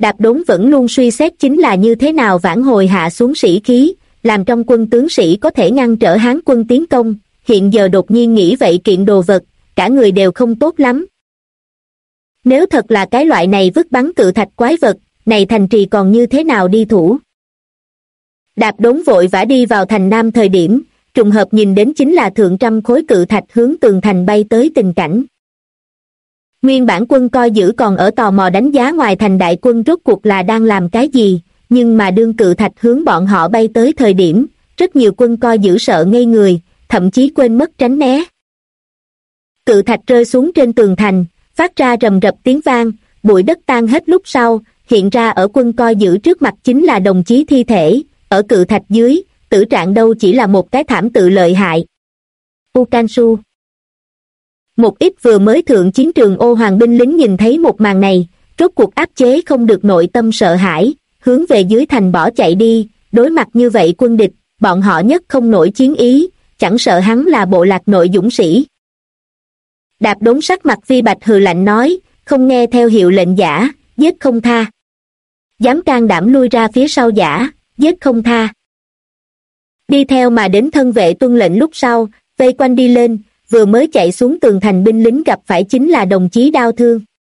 Đạp Đốn vẫn luôn suy xét chính là như thế nào vãn hồi hạ xuống sĩ khí, làm trong quân tướng sĩ có thể ngăn trở Hán quân tiến công. Hiện giờ đột nhiên nghĩ vậy kiện đồ vật, cả người đều không tốt lắm. Nếu thật là cái loại này vứt bắn cự thạch quái vật, này thành trì còn như thế nào đi thủ? Đạp Đốn vội vã đi vào thành Nam thời điểm, trùng hợp nhìn đến chính là thượng trăm khối cự thạch hướng tường thành bay tới tình cảnh. Nguyên bản quân coi giữ còn ở tò mò đánh giá ngoài thành đại quân rốt cuộc là đang làm cái gì, nhưng mà đương cự thạch hướng bọn họ bay tới thời điểm, rất nhiều quân coi giữ sợ ngây người, thậm chí quên mất tránh né. Cự thạch rơi xuống trên tường thành, phát ra rầm rập tiếng vang, bụi đất tan hết lúc sau, hiện ra ở quân coi giữ trước mặt chính là đồng chí thi thể, ở cự thạch dưới, tử trạng đâu chỉ là một cái thảm tự lợi hại. Ukansu. Một ít vừa mới thượng chiến trường ô hoàng binh lính nhìn thấy một màn này, rốt cuộc áp chế không được nội tâm sợ hãi, hướng về dưới thành bỏ chạy đi. Đối mặt như vậy quân địch, bọn họ nhất không nổi chiến ý, chẳng sợ hắn là bộ lạc nội dũng sĩ. Đạp Đốn sắc mặt vi bạch hừ lạnh nói, không nghe theo hiệu lệnh giả, giết không tha. Dám can đảm lui ra phía sau giả, giết không tha. Đi theo mà đến thân vệ tuân lệnh lúc sau, vây quanh đi lên, vừa mới chạy xuống tường thành binh lính gặp phải chính là đồng chí đau thương.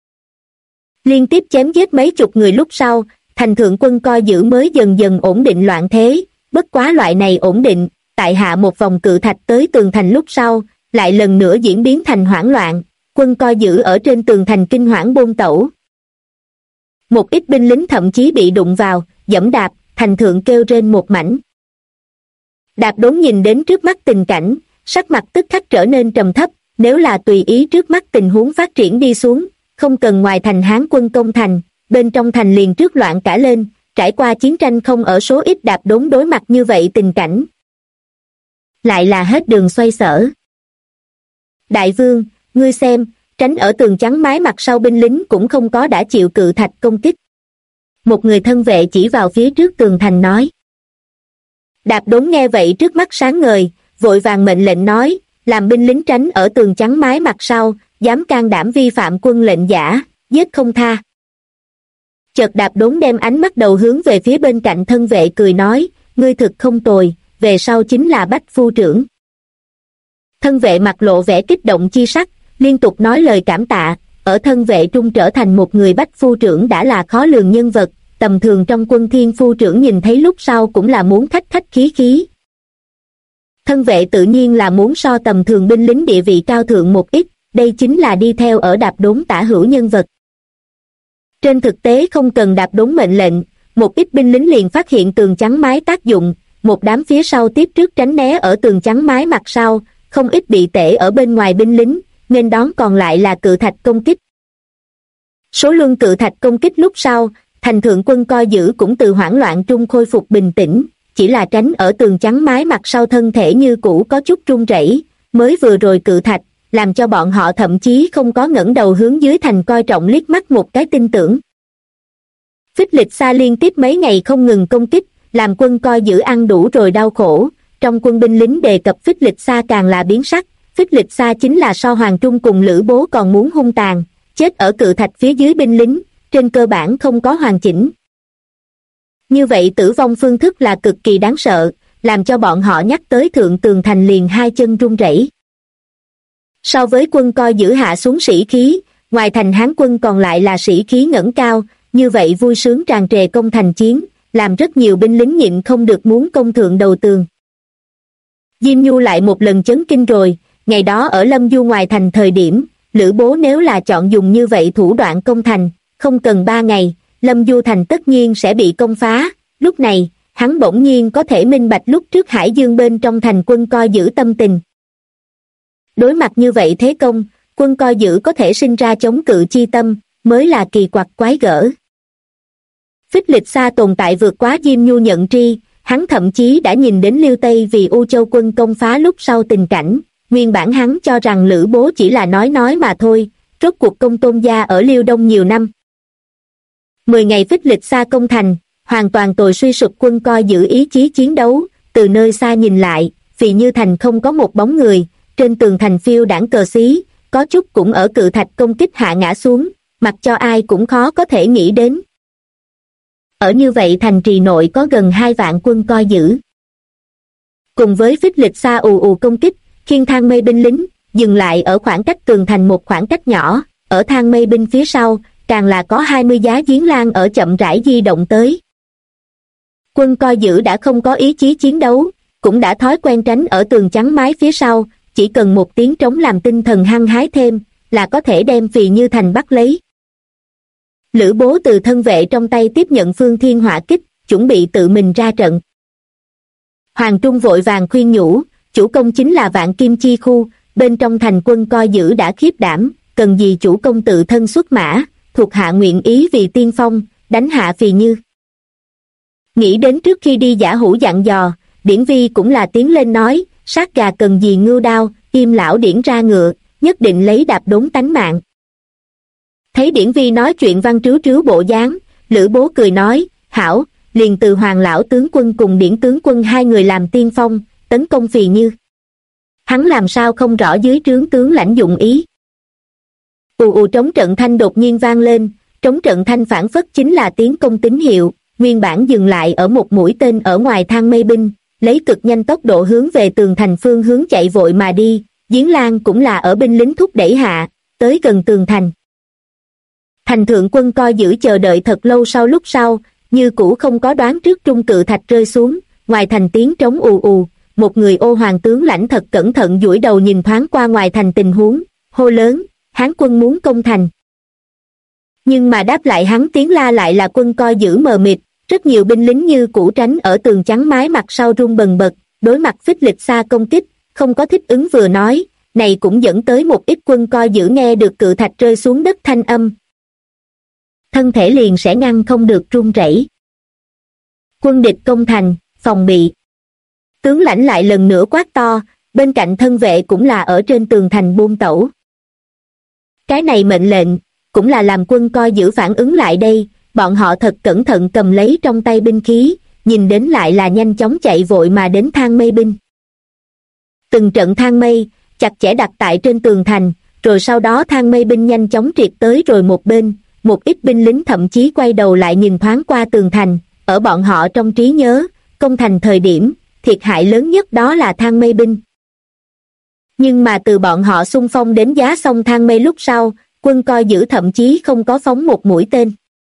Liên tiếp chém giết mấy chục người lúc sau, thành thượng quân coi giữ mới dần dần ổn định loạn thế, bất quá loại này ổn định, tại hạ một vòng cự thạch tới tường thành lúc sau, lại lần nữa diễn biến thành hoảng loạn, quân coi giữ ở trên tường thành kinh hoảng bôn tẩu. Một ít binh lính thậm chí bị đụng vào, giẫm đạp, thành thượng kêu rên một mảnh. Đạp Đốn nhìn đến trước mắt tình cảnh, sắc mặt tức khắc trở nên trầm thấp, nếu là tùy ý trước mắt tình huống phát triển đi xuống, không cần ngoài thành Hán quân công thành, bên trong thành liền trước loạn cả lên, trải qua chiến tranh không ở số ít. Đạp Đốn đối mặt như vậy tình cảnh, lại là hết đường xoay sở. Đại vương, ngươi xem, tránh ở tường trắng mái mặt sau binh lính cũng không có đã chịu cự thạch công kích. Một người thân vệ chỉ vào phía trước tường thành nói. Đạp Đốn nghe vậy trước mắt sáng ngời, vội vàng mệnh lệnh nói, làm binh lính tránh ở tường trắng mái mặt sau, dám can đảm vi phạm quân lệnh giả, giết không tha. Chợt Đạp Đốn đem ánh mắt đầu hướng về phía bên cạnh thân vệ cười nói, ngươi thực không tồi, về sau chính là Bách phu trưởng. Thân vệ mặt lộ vẻ kích động chi sắc, liên tục nói lời cảm tạ, ở thân vệ trung trở thành một người Bách phu trưởng đã là khó lường nhân vật, tầm thường trong quân Thiên phu trưởng nhìn thấy lúc sau cũng là muốn khách khách khí khí. Thân vệ tự nhiên là muốn so tầm thường binh lính địa vị cao thượng một ít, đây chính là đi theo ở Đạp Đốn tả hữu nhân vật. Trên thực tế không cần Đạp Đốn mệnh lệnh, một ít binh lính liền phát hiện tường chắn mái tác dụng, một đám phía sau tiếp trước tránh né ở tường chắn mái mặt sau, không ít bị tể ở bên ngoài binh lính, nên đón còn lại là cự thạch công kích. Số luân cự thạch công kích lúc sau, thành thượng quân coi giữ cũng từ hoảng loạn trung khôi phục bình tĩnh, chỉ là tránh ở tường chắn mái mặt sau thân thể như cũ có chút run rẩy, mới vừa rồi cự thạch, làm cho bọn họ thậm chí không có ngẩng đầu hướng dưới thành coi trọng liếc mắt một cái tin tưởng. Phích Lịch Sa liên tiếp mấy ngày không ngừng công kích, làm quân coi giữ ăn đủ rồi đau khổ, trong quân binh lính đề cập Phích Lịch Sa càng là biến sắc. Phích Lịch Sa chính là so Hoàng Trung cùng Lữ Bố còn muốn hung tàn, chết ở cự thạch phía dưới binh lính, trên cơ bản không có hoàn chỉnh. Như vậy tử vong phương thức là cực kỳ đáng sợ, làm cho bọn họ nhắc tới thượng tường thành liền hai chân run rẩy. So với quân coi giữ hạ xuống sĩ khí, ngoài thành Hán quân còn lại là sĩ khí ngẩng cao, như vậy vui sướng tràn trề công thành chiến, làm rất nhiều binh lính nhịn không được muốn công thượng đầu tường. Diêm Nhu lại một lần chấn kinh rồi, ngày đó ở Lâm Du ngoài thành thời điểm, Lữ Bố nếu là chọn dùng như vậy thủ đoạn công thành, không cần 3 ngày, Lâm Du thành tất nhiên sẽ bị công phá. Lúc này, hắn bỗng nhiên có thể minh bạch lúc trước Hải Dương bên trong thành quân coi giữ tâm tình. Đối mặt như vậy thế công, quân coi giữ có thể sinh ra chống cự chi tâm, mới là kỳ quặc quái gở. Phích Lịch Sa tồn tại vượt quá Diêm Nhu nhận tri, hắn thậm chí đã nhìn đến Liêu Tây vì U Châu quân công phá lúc sau tình cảnh, nguyên bản hắn cho rằng Lữ Bố chỉ là nói mà thôi, rốt cuộc công tôn gia ở Liêu Đông nhiều năm. 10 ngày Phích Lịch Sa công thành, hoàn toàn tồi suy sụp quân coi giữ ý chí chiến đấu, từ nơi xa nhìn lại, vì như thành không có một bóng người, trên tường thành phiêu đãng cờ xí, có chút cũng ở cự thạch công kích hạ ngã xuống, mặc cho ai cũng khó có thể nghĩ đến. Ở như vậy thành trì nội có gần 2 vạn quân coi giữ. Cùng với phích lịch xa ù ù công kích, khiên thang mây binh lính, dừng lại ở khoảng cách tường thành một khoảng cách nhỏ, ở thang mây binh phía sau, càng là có 20 giá giếng lang ở chậm rãi di động tới. Quân coi giữ đã không có ý chí chiến đấu, cũng đã thói quen tránh ở tường chắn mái phía sau, chỉ cần một tiếng trống làm tinh thần hăng hái thêm, là có thể đem Phì Như Thành bắt lấy. Lữ Bố từ thân vệ trong tay tiếp nhận phương thiên hỏa kích, chuẩn bị tự mình ra trận. Hoàng Trung vội vàng khuyên nhủ, chủ công chính là Vạn Kim Chi Khu, bên trong thành quân coi giữ đã khiếp đảm, cần gì chủ công tự thân xuất mã, thuộc hạ nguyện ý vì tiên phong, đánh hạ Phì Như. Nghĩ đến trước khi đi giả hủ dặn dò, Điển Vi cũng là tiến lên nói, sát gà cần gì ngưu đao, im lão Điển ra ngựa, nhất định lấy đạp đốn tánh mạng. Thấy Điển Vi nói chuyện văn trứu trứu bộ dáng, Lữ Bố cười nói, hảo, liền từ Hoàng lão tướng quân cùng Điển tướng quân hai người làm tiên phong, tấn công Phì Như. Hắn làm sao không rõ dưới trướng tướng lãnh dụng ý. Ù ù trống trận thanh đột nhiên vang lên, trống trận thanh phản phất chính là tiến công tín hiệu, nguyên bản dừng lại ở một mũi tên ở ngoài thang mây binh, lấy cực nhanh tốc độ hướng về tường thành phương hướng chạy vội mà đi, giếng lang cũng là ở binh lính thúc đẩy hạ, tới gần tường thành. Thành thượng quân coi giữ chờ đợi thật lâu lúc sau, như cũ không có đoán trước trung cự thạch rơi xuống, ngoài thành tiếng trống ù ù, một người ô hoàng tướng lãnh thật cẩn thận duỗi đầu nhìn thoáng qua ngoài thành tình huống, hô lớn, Hán quân muốn công thành. Nhưng mà đáp lại hắn tiếng la lại là quân coi giữ mờ mịt, rất nhiều binh lính như cũ tránh ở tường chắn mái mặt sau run bần bật, đối mặt phích lịch xa công kích, không có thích ứng vừa nói, này cũng dẫn tới một ít quân coi giữ nghe được cự thạch rơi xuống đất thanh âm. Thân thể liền sẽ ngăn không được run rẩy. Quân địch công thành, phòng bị. Tướng lãnh lại lần nữa quát to, bên cạnh thân vệ cũng là ở trên tường thành buôn tẩu. Cái này mệnh lệnh, cũng là làm quân coi giữ phản ứng lại đây, bọn họ thật cẩn thận cầm lấy trong tay binh khí, nhìn đến lại là nhanh chóng chạy vội mà đến thang mây binh. Từng trận thang mây, chặt chẽ đặt tại trên tường thành, rồi sau đó thang mây binh nhanh chóng triệt tới rồi một bên, một ít binh lính thậm chí quay đầu lại nhìn thoáng qua tường thành, ở bọn họ trong trí nhớ, công thành thời điểm, thiệt hại lớn nhất đó là thang mây binh. Nhưng mà từ bọn họ xung phong đến giá xong thang mây lúc sau, quân coi giữ thậm chí không có phóng một mũi tên.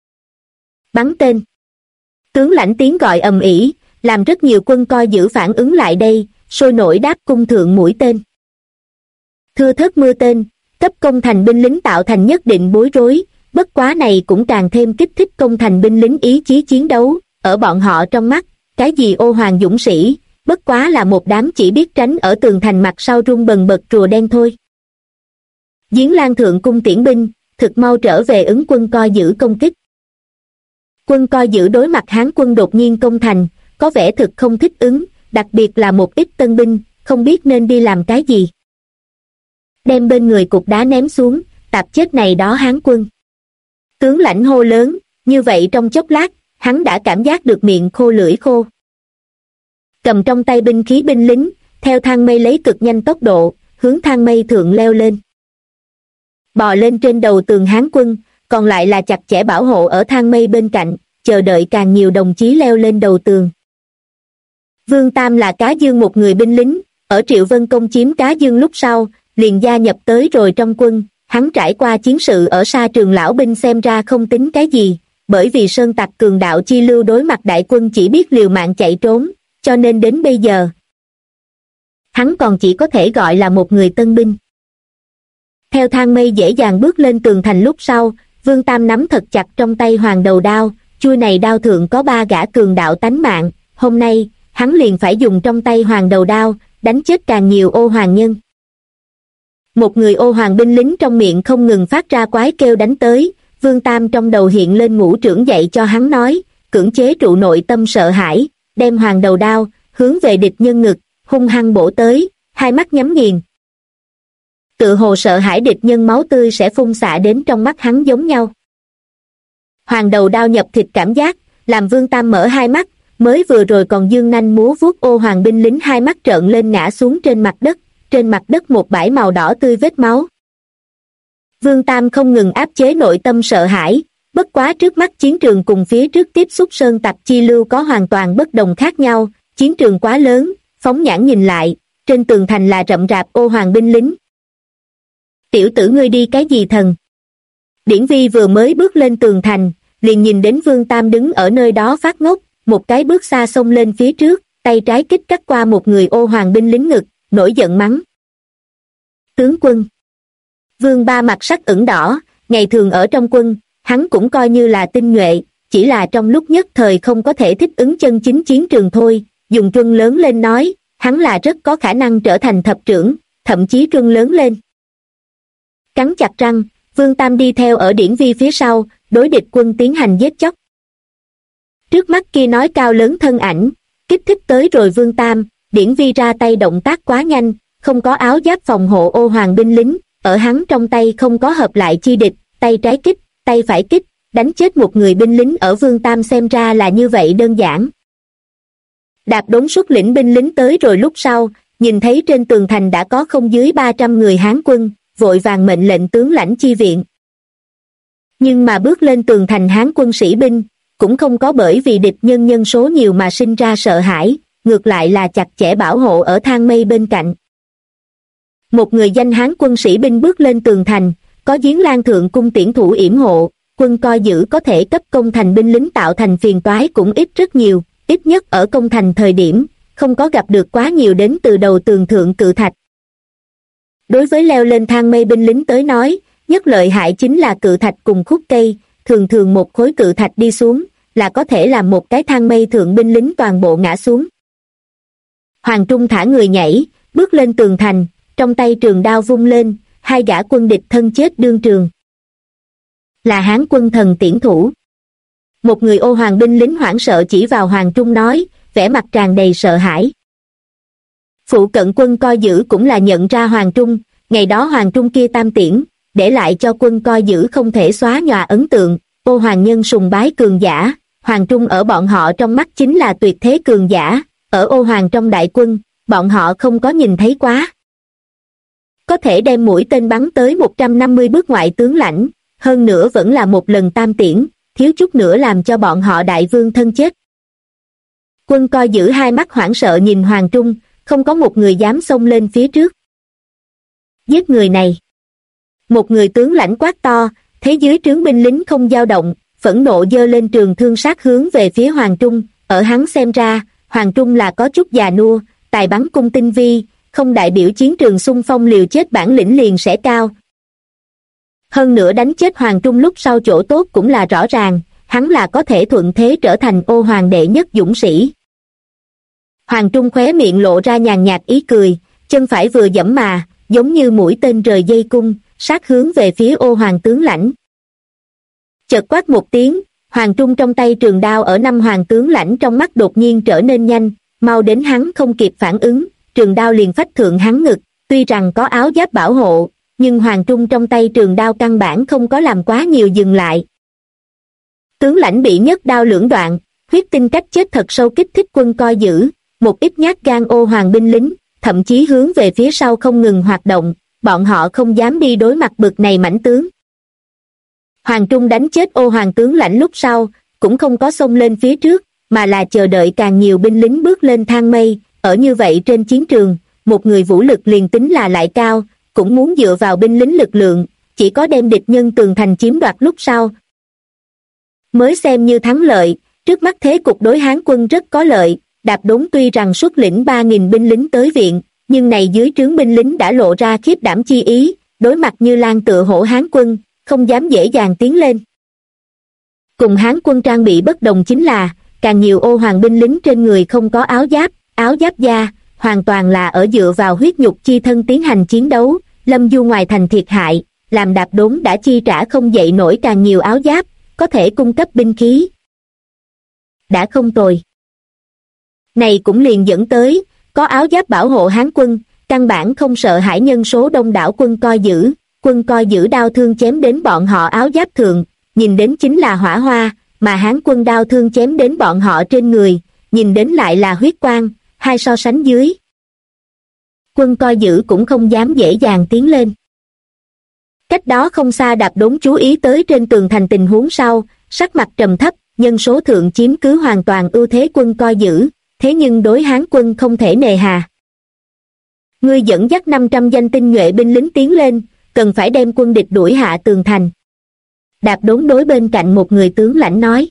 Bắn tên. Tướng lãnh tiếng gọi ầm ĩ, làm rất nhiều quân coi giữ phản ứng lại đây, sôi nổi đáp cung thượng mũi tên. Thưa thớt mưa tên, cấp công thành binh lính tạo thành nhất định bối rối, bất quá này cũng càng thêm kích thích công thành binh lính ý chí chiến đấu, ở bọn họ trong mắt, cái gì ô hoàng dũng sĩ, bất quá là một đám chỉ biết tránh ở tường thành mặt sau rung bần bật rùa đen thôi. Giếng lang thượng cung tiễn binh, thực mau trở về ứng quân coi giữ công kích. Quân coi giữ đối mặt Hán quân đột nhiên công thành, có vẻ thực không thích ứng, đặc biệt là một ít tân binh, không biết nên đi làm cái gì. Đem bên người cục đá ném xuống, tạp chết này đó Hán quân. Tướng lãnh hô lớn, như vậy trong chốc lát, hắn đã cảm giác được miệng khô lưỡi khô. Cầm trong tay binh khí binh lính, theo thang mây lấy cực nhanh tốc độ, hướng thang mây thượng leo lên. Bò lên trên đầu tường Hán quân, còn lại là chặt chẽ bảo hộ ở thang mây bên cạnh, chờ đợi càng nhiều đồng chí leo lên đầu tường. Vương Tam là Cá Dương một người binh lính, ở Triệu Vân công chiếm Cá Dương lúc sau, liền gia nhập tới rồi trong quân, hắn trải qua chiến sự ở Sa Trường lão binh xem ra không tính cái gì, bởi vì sơn tặc cường đạo chi lưu đối mặt đại quân chỉ biết liều mạng chạy trốn, cho nên đến bây giờ, hắn còn chỉ có thể gọi là một người tân binh. Theo thang mây dễ dàng bước lên tường thành lúc sau, Vương Tam nắm thật chặt trong tay hoàng đầu đao, chuôi này đao thượng có 3 gã cường đạo tánh mạng, hôm nay, hắn liền phải dùng trong tay hoàng đầu đao, đánh chết càng nhiều ô hoàng nhân. Một người ô hoàng binh lính trong miệng không ngừng phát ra quái kêu đánh tới, Vương Tam trong đầu hiện lên ngũ trưởng dạy cho hắn nói, cưỡng chế trụ nội tâm sợ hãi, đem hoàng đầu đao, hướng về địch nhân ngực, hung hăng bổ tới, hai mắt nhắm nghiền. Tự hồ sợ hãi địch nhân máu tươi sẽ phun xạ đến trong mắt hắn giống nhau. Hoàng đầu đao nhập thịt cảm giác, làm Vương Tam mở hai mắt, mới vừa rồi còn dương nanh múa vuốt ô hoàng binh lính hai mắt trợn lên ngã xuống trên mặt đất một bãi màu đỏ tươi vết máu. Vương Tam không ngừng áp chế nội tâm sợ hãi, Bất quá trước mắt chiến trường cùng phía trước tiếp xúc sơn tặc chi lưu có hoàn toàn bất đồng khác nhau, chiến trường quá lớn, phóng nhãn nhìn lại, trên tường thành là rậm rạp ô hoàng binh lính. Tiểu tử ngươi đi cái gì thần? Điển Vi vừa mới bước lên tường thành, liền nhìn đến Vương Tam đứng ở nơi đó phát ngốc, một cái bước xa xông lên phía trước, tay trái kích cắt qua một người ô hoàng binh lính ngực, nổi giận mắng. Tướng quân! Vương Ba mặt sắc ửng đỏ, ngày thường ở trong quân, hắn cũng coi như là tinh nhuệ, chỉ là trong lúc nhất thời không có thể thích ứng chân chính chiến trường thôi, dùng truân lớn lên nói, hắn là rất có khả năng trở thành thập trưởng, thậm chí truân lớn lên. Cắn chặt răng, Vương Tam đi theo ở Điển Vi phía sau, đối địch quân tiến hành giết chóc. Trước mắt kia nói cao lớn thân ảnh, kích thích tới rồi Vương Tam, Điển Vi ra tay động tác quá nhanh, không có áo giáp phòng hộ ô hoàng binh lính, ở hắn trong tay không có hợp lại chi địch, tay trái kích, tay phải kích, đánh chết một người binh lính ở Vương Tam xem ra là như vậy đơn giản. Đạp Đốn xuất lĩnh binh lính tới rồi lúc sau, nhìn thấy trên tường thành đã có không dưới 300 người Hán quân, vội vàng mệnh lệnh tướng lãnh chi viện. Nhưng mà bước lên tường thành Hán quân sĩ binh, cũng không có bởi vì địch nhân nhân số nhiều mà sinh ra sợ hãi, ngược lại là chặt chẽ bảo hộ ở thang mây bên cạnh. Một người danh Hán quân sĩ binh bước lên tường thành, có Giếng Lan thượng cung tiễn thủ yểm hộ, quân coi giữ có thể cấp công thành binh lính tạo thành phiền toái cũng ít rất nhiều, ít nhất ở công thành thời điểm, không có gặp được quá nhiều đến từ đầu tường thượng cự thạch. Đối với leo lên thang mây binh lính tới nói, nhất lợi hại chính là cự thạch cùng khúc cây, thường thường một khối cự thạch đi xuống, là có thể làm một cái thang mây thượng binh lính toàn bộ ngã xuống. Hoàng Trung thả người nhảy, bước lên tường thành, trong tay trường đao vung lên, hai gã quân địch thân chết đương trường. Là Hán quân thần tiễn thủ. Một người ô hoàng binh lính hoảng sợ chỉ vào Hoàng Trung nói, vẻ mặt tràn đầy sợ hãi. Phụ cận quân coi giữ cũng là nhận ra Hoàng Trung, ngày đó Hoàng Trung kia tam tiễn, để lại cho quân coi giữ không thể xóa nhòa ấn tượng, ô hoàng nhân sùng bái cường giả, Hoàng Trung ở bọn họ trong mắt chính là tuyệt thế cường giả, ở ô hoàng trong đại quân, bọn họ không có nhìn thấy quá. Có thể đem mũi tên bắn tới 150 bước ngoại tướng lãnh, hơn nữa vẫn là một lần tam tiễn, thiếu chút nữa làm cho bọn họ đại vương thân chết. Quân coi giữ hai mắt hoảng sợ nhìn Hoàng Trung, không có một người dám xông lên phía trước. Giết người này! Một người tướng lãnh quát to, thấy dưới trướng binh lính không dao động, phẫn nộ giơ lên trường thương sát hướng về phía Hoàng Trung, ở hắn xem ra, Hoàng Trung là có chút già nua, tài bắn cung tinh vi, không đại biểu chiến trường xung phong liều chết bản lĩnh liền sẽ cao. Hơn nữa đánh chết Hoàng Trung lúc sau chỗ tốt cũng là rõ ràng, hắn là có thể thuận thế trở thành ô hoàng đệ nhất dũng sĩ. Hoàng Trung khóe miệng lộ ra nhàn nhạt ý cười, chân phải vừa giẫm mà, giống như mũi tên rời dây cung, sát hướng về phía ô hoàng tướng lãnh. Chợt quát một tiếng, Hoàng Trung trong tay trường đao ở năm hoàng tướng lãnh trong mắt đột nhiên trở nên nhanh, mau đến hắn không kịp phản ứng, trường đao liền phách thượng hắn ngực, tuy rằng có áo giáp bảo hộ, nhưng Hoàng Trung trong tay trường đao căn bản không có làm quá nhiều dừng lại. Tướng lãnh bị nhất đao lưỡng đoạn, huyết tinh cách chết thật sâu kích thích quân coi giữ, một ít nhát gan ô hoàng binh lính, thậm chí hướng về phía sau không ngừng hoạt động, bọn họ không dám đi đối mặt bực này mãnh tướng. Hoàng Trung đánh chết ô hoàng tướng lãnh lúc sau, cũng không có xông lên phía trước, mà là chờ đợi càng nhiều binh lính bước lên thang mây, ở như vậy trên chiến trường, một người vũ lực liền tính là lại cao, cũng muốn dựa vào binh lính lực lượng, chỉ có đem địch nhân tường thành chiếm đoạt lúc sau mới xem như thắng lợi. Trước mắt thế cục đối Hán quân rất có lợi, Đạp Đốn tuy rằng xuất lĩnh 3.000 binh lính tới viện, nhưng này dưới trướng binh lính đã lộ ra khiếp đảm chi ý, đối mặt Như Lan tựa hổ Hán quân, không dám dễ dàng tiến lên. Cùng Hán quân trang bị bất đồng chính là, càng nhiều ô hoàng binh lính trên người không có áo giáp da, hoàn toàn là ở dựa vào huyết nhục chi thân tiến hành chiến đấu, Lâm Du ngoài thành thiệt hại, làm Đạp Đốn đã chi trả không dậy nổi càng nhiều áo giáp, có thể cung cấp binh khí. Đã không tồi. Này cũng liền dẫn tới, có áo giáp bảo hộ Hán quân, căn bản không sợ hãi nhân số đông đảo quân coi giữ đao thương chém đến bọn họ áo giáp thượng, nhìn đến chính là hỏa hoa, mà Hán quân đao thương chém đến bọn họ trên người, nhìn đến lại là huyết quang, hai so sánh dưới. Quân coi giữ cũng không dám dễ dàng tiến lên. Cách đó không xa Đạp Đốn chú ý tới trên tường thành tình huống sau, sắc mặt trầm thấp, nhân số thượng chiếm cứ hoàn toàn ưu thế quân coi giữ, thế nhưng đối Hán quân không thể nề hà. Ngươi dẫn dắt 500 danh tinh nhuệ binh lính tiến lên, cần phải đem quân địch đuổi hạ tường thành. Đạp Đốn đối bên cạnh một người tướng lãnh nói.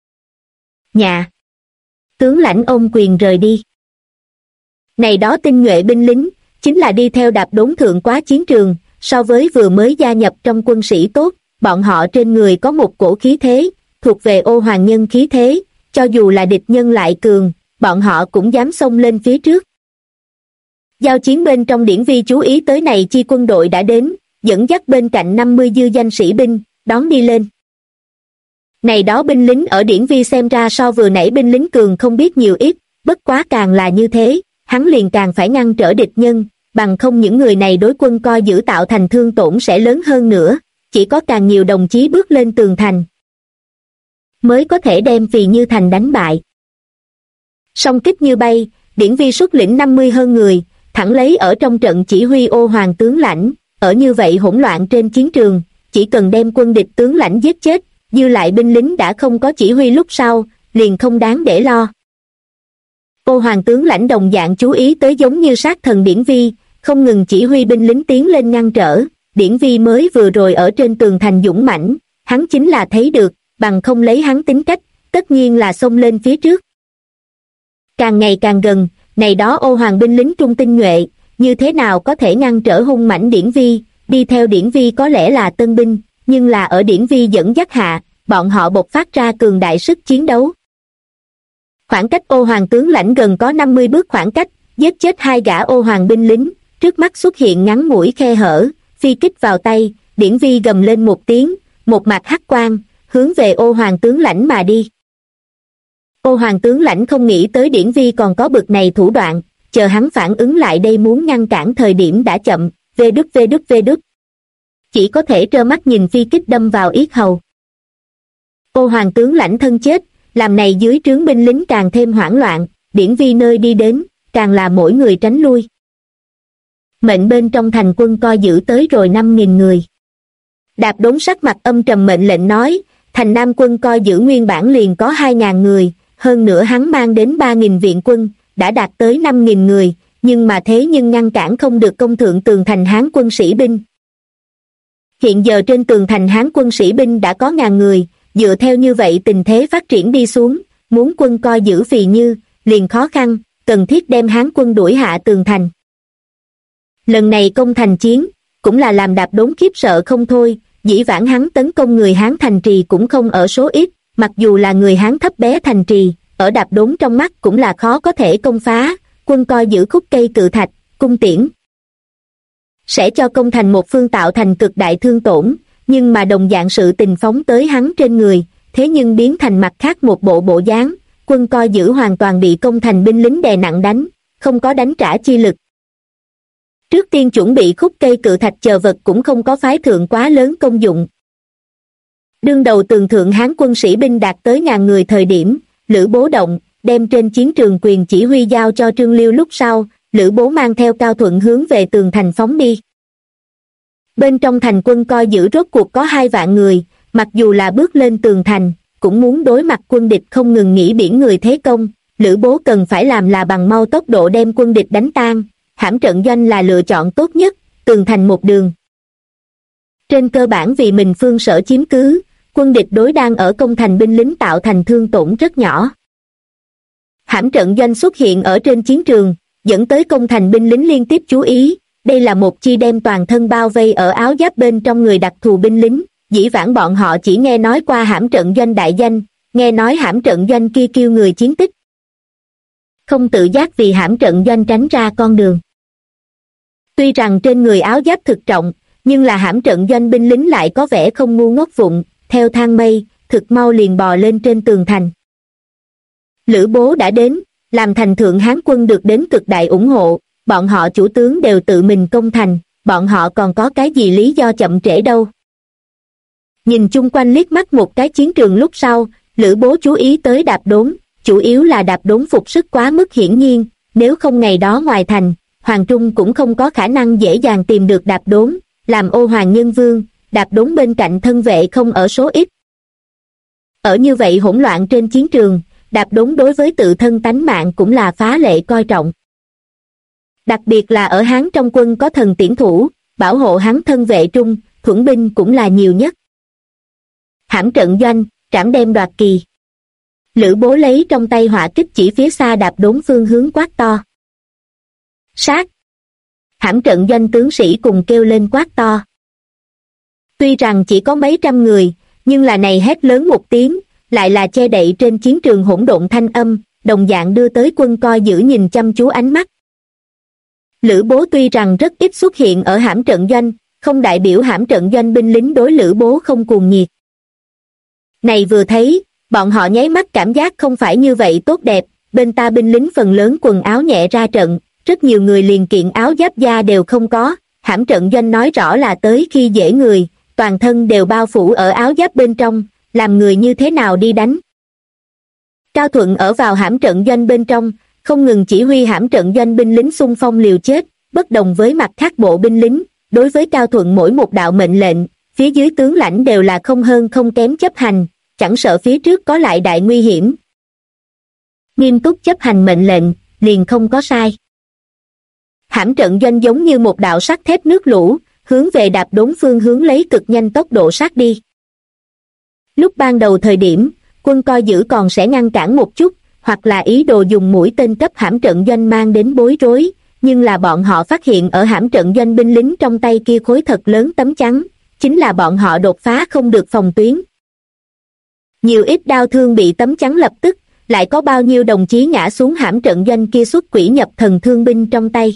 Dạ. Tướng lãnh ôm quyền rời đi. Này đó tinh nhuệ binh lính, chính là đi theo Đạp Đốn thượng quá chiến trường, so với vừa mới gia nhập trong quân sĩ tốt, bọn họ trên người có một cổ khí thế, thuộc về Ô Hoàng nhân khí thế, cho dù là địch nhân lại cường, bọn họ cũng dám xông lên phía trước. Giao chiến bên trong Điển Vi chú ý tới này chi quân đội đã đến, dẫn dắt bên cạnh 50 dư danh sĩ binh, đón đi lên. Này đó binh lính ở Điển Vi xem ra so vừa nãy binh lính cường không biết nhiều ít, bất quá càng là như thế, hắn liền càng phải ngăn trở địch nhân, bằng không những người này đối quân coi giữ tạo thành thương tổn sẽ lớn hơn nữa, chỉ có càng nhiều đồng chí bước lên tường thành, mới có thể đem Phì Như Thành đánh bại. Song kích như bay, Điển Vi xuất lĩnh 50 hơn người, thẳng lấy ở trong trận chỉ huy Ô Hoàng tướng lãnh, ở như vậy hỗn loạn trên chiến trường, chỉ cần đem quân địch tướng lãnh giết chết, dư lại binh lính đã không có chỉ huy lúc sau, liền không đáng để lo. Ô Hoàng tướng lãnh đồng dạng chú ý tới giống như sát thần Điển Vi, không ngừng chỉ huy binh lính tiến lên ngăn trở, Điển Vi mới vừa rồi ở trên tường thành dũng mãnh, hắn chính là thấy được, bằng không lấy hắn tính cách, tất nhiên là xông lên phía trước. Càng ngày càng gần, này đó Ô Hoàng binh lính trung tinh nhuệ, như thế nào có thể ngăn trở hung mãnh Điển Vi, đi theo Điển Vi có lẽ là tân binh, nhưng là ở Điển Vi dẫn dắt hạ, bọn họ bộc phát ra cường đại sức chiến đấu. Khoảng cách Ô Hoàng tướng lãnh gần có 50 bước khoảng cách, giết chết 2 gã Ô Hoàng binh lính, trước mắt xuất hiện ngắn ngủi khe hở, phi kích vào tay, Điển Vi gầm lên một tiếng, một mặt hắc quang, hướng về Ô Hoàng tướng lãnh mà đi. Ô Hoàng tướng lãnh không nghĩ tới Điển Vi còn có bực này thủ đoạn, chờ hắn phản ứng lại đây muốn ngăn cản thời điểm đã chậm, vê đút. Chỉ có thể trơ mắt nhìn phi kích đâm vào yết hầu. Ô Hoàng tướng lãnh thân chết, làm này dưới trướng binh lính càng thêm hoảng loạn, Điển Vi nơi đi đến, càng là mỗi người tránh lui. Mệnh bên trong thành quân coi giữ tới rồi 5.000 người. Đạp Đốn sắc mặt âm trầm mệnh lệnh nói, thành Nam quân coi giữ nguyên bản liền có 2.000 người, hơn nữa hắn mang đến 3.000 viện quân, đã đạt tới 5.000 người, nhưng mà thế nhưng ngăn cản không được công thượng tường thành Hán quân sĩ binh. Hiện giờ trên tường thành Hán quân sĩ binh đã có 1.000 người, dựa theo như vậy tình thế phát triển đi xuống, muốn quân coi giữ Phì Như, liền khó khăn, cần thiết đem Hán quân đuổi hạ tường thành. Lần này công thành chiến, cũng là làm Đạp Đốn khiếp sợ không thôi, dĩ vãng hắn tấn công người Hán thành trì cũng không ở số ít, mặc dù là người Hán thấp bé thành trì, ở Đạp Đốn trong mắt cũng là khó có thể công phá, quân coi giữ khúc cây cự thạch, cung tiễn. Sẽ cho công thành một phương tạo thành cực đại thương tổn, nhưng mà đồng dạng sự tình phóng tới hắn trên người, thế nhưng biến thành mặt khác một bộ dáng, quân coi giữ hoàn toàn bị công thành binh lính đè nặng đánh, không có đánh trả chi lực. Trước tiên chuẩn bị khúc cây cự thạch chờ vật cũng không có phái thượng quá lớn công dụng. Đương đầu tường thượng Hán quân sĩ binh đạt tới 1.000 người thời điểm, Lữ Bố động, đem trên chiến trường quyền chỉ huy giao cho Trương Liêu lúc sau, Lữ Bố mang theo Cao Thuận hướng về tường thành phóng đi. Bên trong thành quân coi giữ rốt cuộc có 2 vạn người, mặc dù là bước lên tường thành, cũng muốn đối mặt quân địch không ngừng nghỉ biển người thế công, Lữ Bố cần phải làm là bằng mau tốc độ đem quân địch đánh tan, hãm trận doanh là lựa chọn tốt nhất, tường thành một đường. Trên cơ bản vì mình phương sở chiếm cứ, quân địch đối đang ở công thành binh lính tạo thành thương tổn rất nhỏ. Hãm trận doanh xuất hiện ở trên chiến trường, dẫn tới công thành binh lính liên tiếp chú ý, đây là một chi đem toàn thân bao vây ở áo giáp bên trong người đặc thù binh lính, dĩ vãng bọn họ chỉ nghe nói qua hãm trận doanh đại danh, nghe nói hãm trận doanh kia kêu người chiến tích. Không tự giác vì hãm trận doanh tránh ra con đường. Tuy rằng trên người áo giáp thực trọng, nhưng là hãm trận doanh binh lính lại có vẻ không ngu ngốc vụng, theo thang mây, thực mau liền bò lên trên tường thành. Lữ Bố đã đến, làm thành thượng Hán quân được đến cực đại ủng hộ, bọn họ chủ tướng đều tự mình công thành, bọn họ còn có cái gì lý do chậm trễ đâu. Nhìn chung quanh liếc mắt một cái chiến trường lúc sau, Lữ Bố chú ý tới Đạp Đốn, chủ yếu là Đạp Đốn phục sức quá mức hiển nhiên, nếu không ngày đó ngoài thành, Hoàng Trung cũng không có khả năng dễ dàng tìm được Đạp Đốn, làm ô hoàng nhân vương, Đạp Đốn bên cạnh thân vệ không ở số ít. Ở như vậy hỗn loạn trên chiến trường, Đạp Đốn đối với tự thân tánh mạng cũng là phá lệ coi trọng. Đặc biệt là ở Hán trong quân có thần tiễn thủ, bảo hộ hắn thân vệ trung, thuẫn binh cũng là nhiều nhất. Hãm trận doanh, trảm đem đoạt kỳ. Lữ Bố lấy trong tay hỏa kích chỉ phía xa Đạp Đốn phương hướng quát to. Sát! Hãm trận doanh tướng sĩ cùng kêu lên quát to. Tuy rằng chỉ có mấy trăm người, nhưng là này hét lớn một tiếng, lại là che đậy trên chiến trường hỗn độn thanh âm, đồng dạng đưa tới quân coi giữ nhìn chăm chú ánh mắt. Lữ Bố tuy rằng rất ít xuất hiện ở hãm trận doanh, không đại biểu hãm trận doanh binh lính đối Lữ Bố không cuồng nhiệt. Này vừa thấy, bọn họ nháy mắt cảm giác không phải như vậy tốt đẹp, bên ta binh lính phần lớn quần áo nhẹ ra trận, rất nhiều người liền kiện áo giáp da đều không có, hãm trận doanh nói rõ là tới khi dễ người, toàn thân đều bao phủ ở áo giáp bên trong, làm người như thế nào đi đánh. Cao Thuận ở vào hãm trận doanh bên trong, không ngừng chỉ huy hãm trận doanh binh lính xung phong liều chết, bất đồng với mặt khác bộ binh lính, đối với Cao Thuận mỗi một đạo mệnh lệnh, phía dưới tướng lãnh đều là không hơn không kém chấp hành, chẳng sợ phía trước có lại đại nguy hiểm. Nghiêm túc chấp hành mệnh lệnh, liền không có sai. Hãm trận doanh giống như một đạo sắt thép nước lũ, hướng về Đạp Đốn phương hướng lấy cực nhanh tốc độ sát đi. Lúc ban đầu thời điểm, quân coi giữ còn sẽ ngăn cản một chút, hoặc là ý đồ dùng mũi tên cấp hãm trận doanh mang đến bối rối, nhưng là bọn họ phát hiện ở hãm trận doanh binh lính trong tay kia khối thật lớn tấm chắn, chính là bọn họ đột phá không được phòng tuyến. Nhiều ít đau thương bị tấm chắn lập tức, lại có bao nhiêu đồng chí ngã xuống hãm trận doanh kia xuất quỷ nhập thần thương binh trong tay.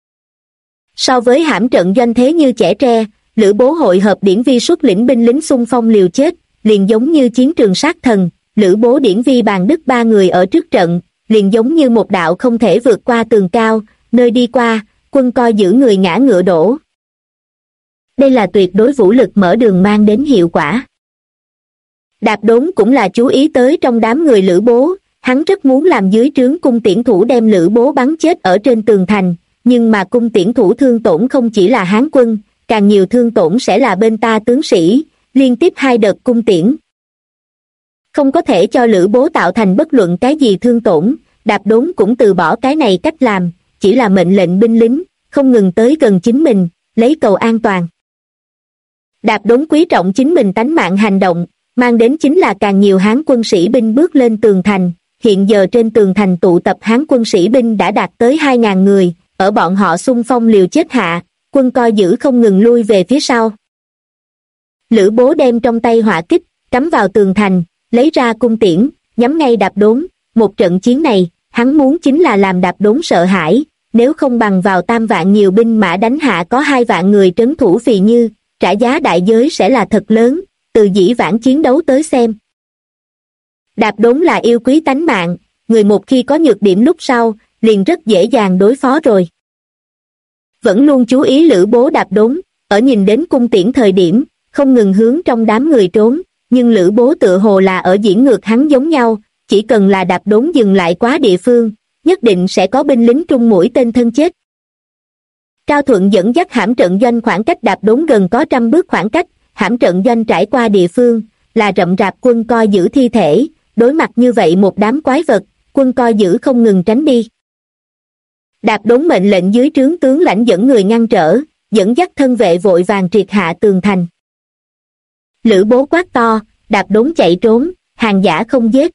So với hãm trận doanh thế như trẻ tre, Lữ Bố hội hợp Điển Vi xuất lĩnh binh lính xung phong liều chết, liền giống như chiến trường sát thần, Lữ Bố Điển Vi bàn đức ba người ở trước trận, liền giống như một đạo không thể vượt qua tường cao, nơi đi qua, quân coi giữ người ngã ngựa đổ. Đây là tuyệt đối vũ lực mở đường mang đến hiệu quả. Đạp Đốn cũng là chú ý tới trong đám người Lữ Bố, hắn rất muốn làm dưới trướng cung tiễn thủ đem Lữ Bố bắn chết ở trên tường thành, nhưng mà cung tiễn thủ thương tổn không chỉ là Hán quân, càng nhiều thương tổn sẽ là bên ta tướng sĩ, liên tiếp 2 đợt cung tiễn. Không có thể cho Lữ Bố tạo thành bất luận cái gì thương tổn, Đạp Đốn cũng từ bỏ cái này cách làm, chỉ là mệnh lệnh binh lính, không ngừng tới gần chính mình, lấy cầu an toàn. Đạp Đốn quý trọng chính mình tánh mạng hành động, mang đến chính là càng nhiều Hán quân sĩ binh bước lên tường thành, hiện giờ trên tường thành tụ tập Hán quân sĩ binh đã đạt tới 2.000 người, ở bọn họ xung phong liều chết hạ, quân coi giữ không ngừng lui về phía sau. Lữ Bố đem trong tay hỏa kích, cắm vào tường thành, lấy ra cung tiễn, nhắm ngay Đạp Đốn, một trận chiến này, hắn muốn chính là làm Đạp Đốn sợ hãi, nếu không bằng vào 3 vạn nhiều binh mã đánh hạ có 2 vạn người trấn thủ Phì Như, trả giá đại giới sẽ là thật lớn, từ dĩ vãng chiến đấu tới xem. Đạp Đốn là yêu quý tánh mạng, người một khi có nhược điểm lúc sau, liền rất dễ dàng đối phó rồi. Vẫn luôn chú ý Lữ Bố Đạp Đốn, ở nhìn đến cung tiễn thời điểm, không ngừng hướng trong đám người trốn, nhưng Lữ Bố tựa hồ là ở diễn ngược hắn giống nhau, chỉ cần là Đạp Đốn dừng lại quá địa phương, nhất định sẽ có binh lính trung mũi tên thân chết. Cao Thuận dẫn dắt hãm trận doanh khoảng cách Đạp Đốn gần có 100 bước khoảng cách, hãm trận doanh trải qua địa phương, là rậm rạp quân coi giữ thi thể, đối mặt như vậy một đám quái vật, quân coi giữ không ngừng tránh đi. Đạp Đốn mệnh lệnh dưới trướng tướng lãnh dẫn người ngăn trở, dẫn dắt thân vệ vội vàng triệt hạ tường thành. Lữ Bố quát to, Đạp Đốn chạy trốn, hàng giả không giết.